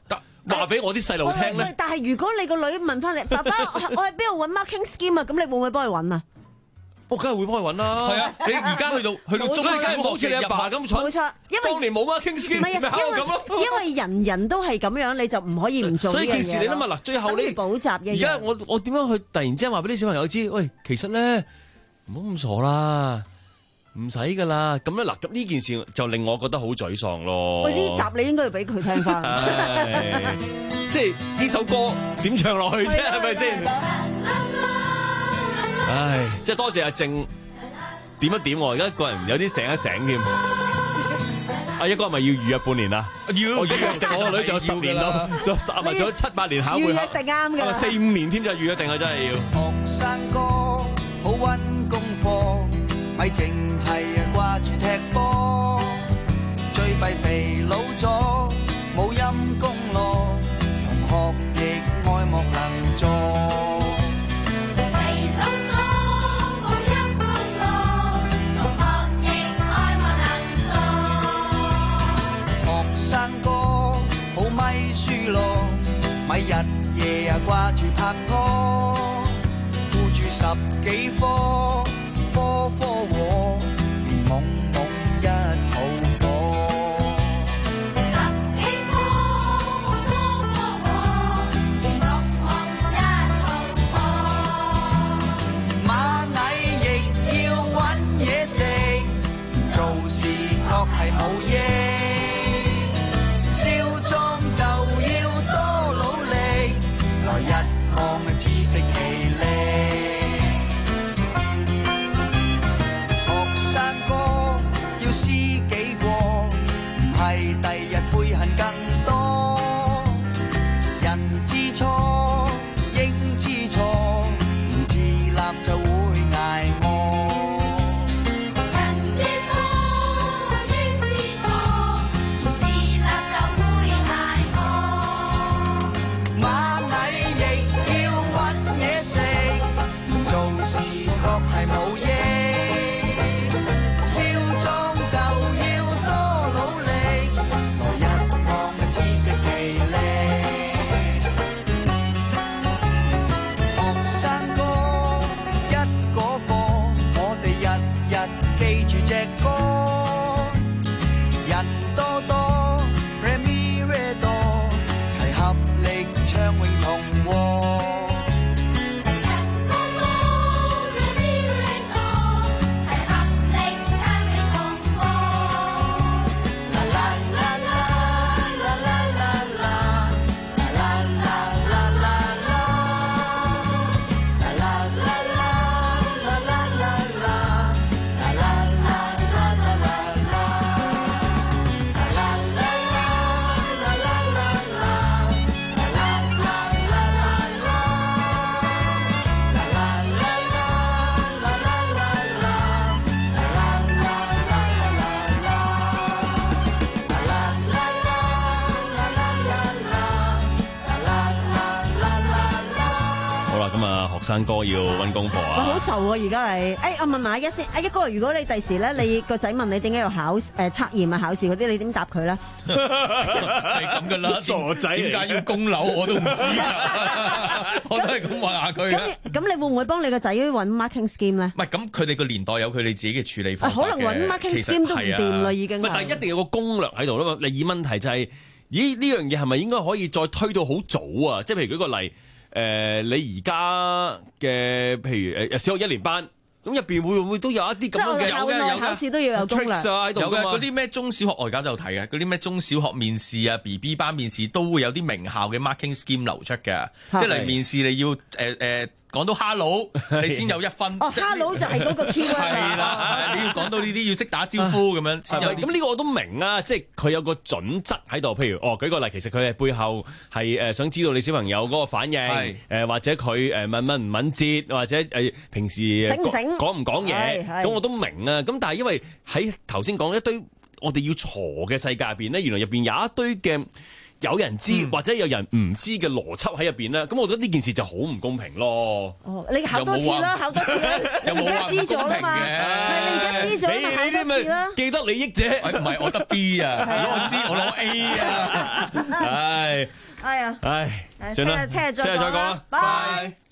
話俾我啲細路聽咧。 但係如果你個女問翻你，爸爸我喺邊度揾 marking scheme 啊？咁你會唔會幫佢揾啊？ 我梗係會幫佢揾啦。 係啊，你而家去到去到中學嘅好似你阿爸咁蠢。 冇錯，因為當年冇 marking scheme，咪考到咁咯。 因為人人都係咁樣，你就唔可以唔做呢樣嘢。 所以件事你諗下嗱，最後你補習嘅。 而家我我點樣去突然之間話俾啲小朋友知？喂，其實咧唔好咁傻啦。唔使噶啦，咁咧嗱，咁呢件事就令我覺得好沮喪咯。 喂，呢集你應該要俾佢聽翻， 即係呢首歌點唱落去啫，係咪先？唉，即係多謝阿靜點一點我，而家個人有啲醒一醒添。阿一哥係咪要預約半年啊？要，我預約定我個女仲有十年咯，仲有十咪仲有七八年考會考， 預約定啱嘅， 四五年添就預約定啊，真係要。 學生哥好溫功課。咪淨係掛住踢波，最弊肥佬咗，冇陰功咯，同學亦愛莫能助。肥佬咗，冇陰功咯，同學亦愛莫能助。學生哥好咪輸咯，咪日夜啊掛住拍拖，顧住十幾科。科科和，連懵懵一肚火。十幾科，科科和，連懵懵一肚火。螞蟻亦要搵嘢食，做事確係冇益。少壯就要多努力，來日望知識其力。知己過，唔係第日悔恨更多。人知錯，應知錯，唔自立就會捱餓。人知錯，應知錯，唔自立就會捱餓。螞蟻亦要搵嘢食，做事確係冇益。 學生哥要溫功課啊！ 我好愁啊，而家你，誒、哎，我問埋阿一先，阿一哥，如果你第時咧，你個仔問你點解要考誒測驗啊、考試嗰啲，你點答佢咧？ 係咁噶啦，傻仔，點解要供樓我都唔知啊！我都係咁問下佢。 咁咁，你會唔會幫你個仔揾 marking scheme 咧？ 唔係，咁佢哋個年代有佢哋自己嘅處理方法嘅。 可能揾 marking scheme 都唔掂啦，已經。 唔係，但係一定有個攻略喺度啦嘛。你以問題就係、是，咦呢樣嘢係咪應該可以再推到好早啊？即係譬如舉個例。誒、呃，你而家嘅譬如誒小學一年班，咁入邊會唔會都有一啲咁樣嘅有嘅有考試都要有攻略喺度㗎嘛？ 嗰啲咩中小學我而家都有睇嘅，嗰啲咩中小學面試啊、B B 班面試都會有啲名校嘅 marking scheme 流出嘅，即係嚟面試你要誒誒。呃呃講到 hello， 你先有一分。 哦 ，hello 就係嗰個 key word。 係啦，你要講到呢啲要識打招呼咁樣先有。 咁呢個我都明啊，即係佢有個準則喺度。譬如哦，舉個例，其實佢係背後係誒想知道你小朋友嗰個反應，誒或者佢誒敏敏唔敏捷，或者誒平時講唔講嘢，咁我都明啊。咁但係因為喺頭先講一堆我哋要鋤嘅世界入邊咧，原來入邊有一堆嘅有人知、嗯、或者有人唔知嘅邏輯喺入邊咧，咁我覺得呢件事就好唔公平咯。 哦，你考多次啦，考多次啦，你而家知咗啦嘛，係你而家知咗咪考多次啦。 既得利益者， 唔係我得 B 啊，我知我攞 A 啊，唉， 哎呀， 唉，算啦， 聽日聽日再講啦， 拜。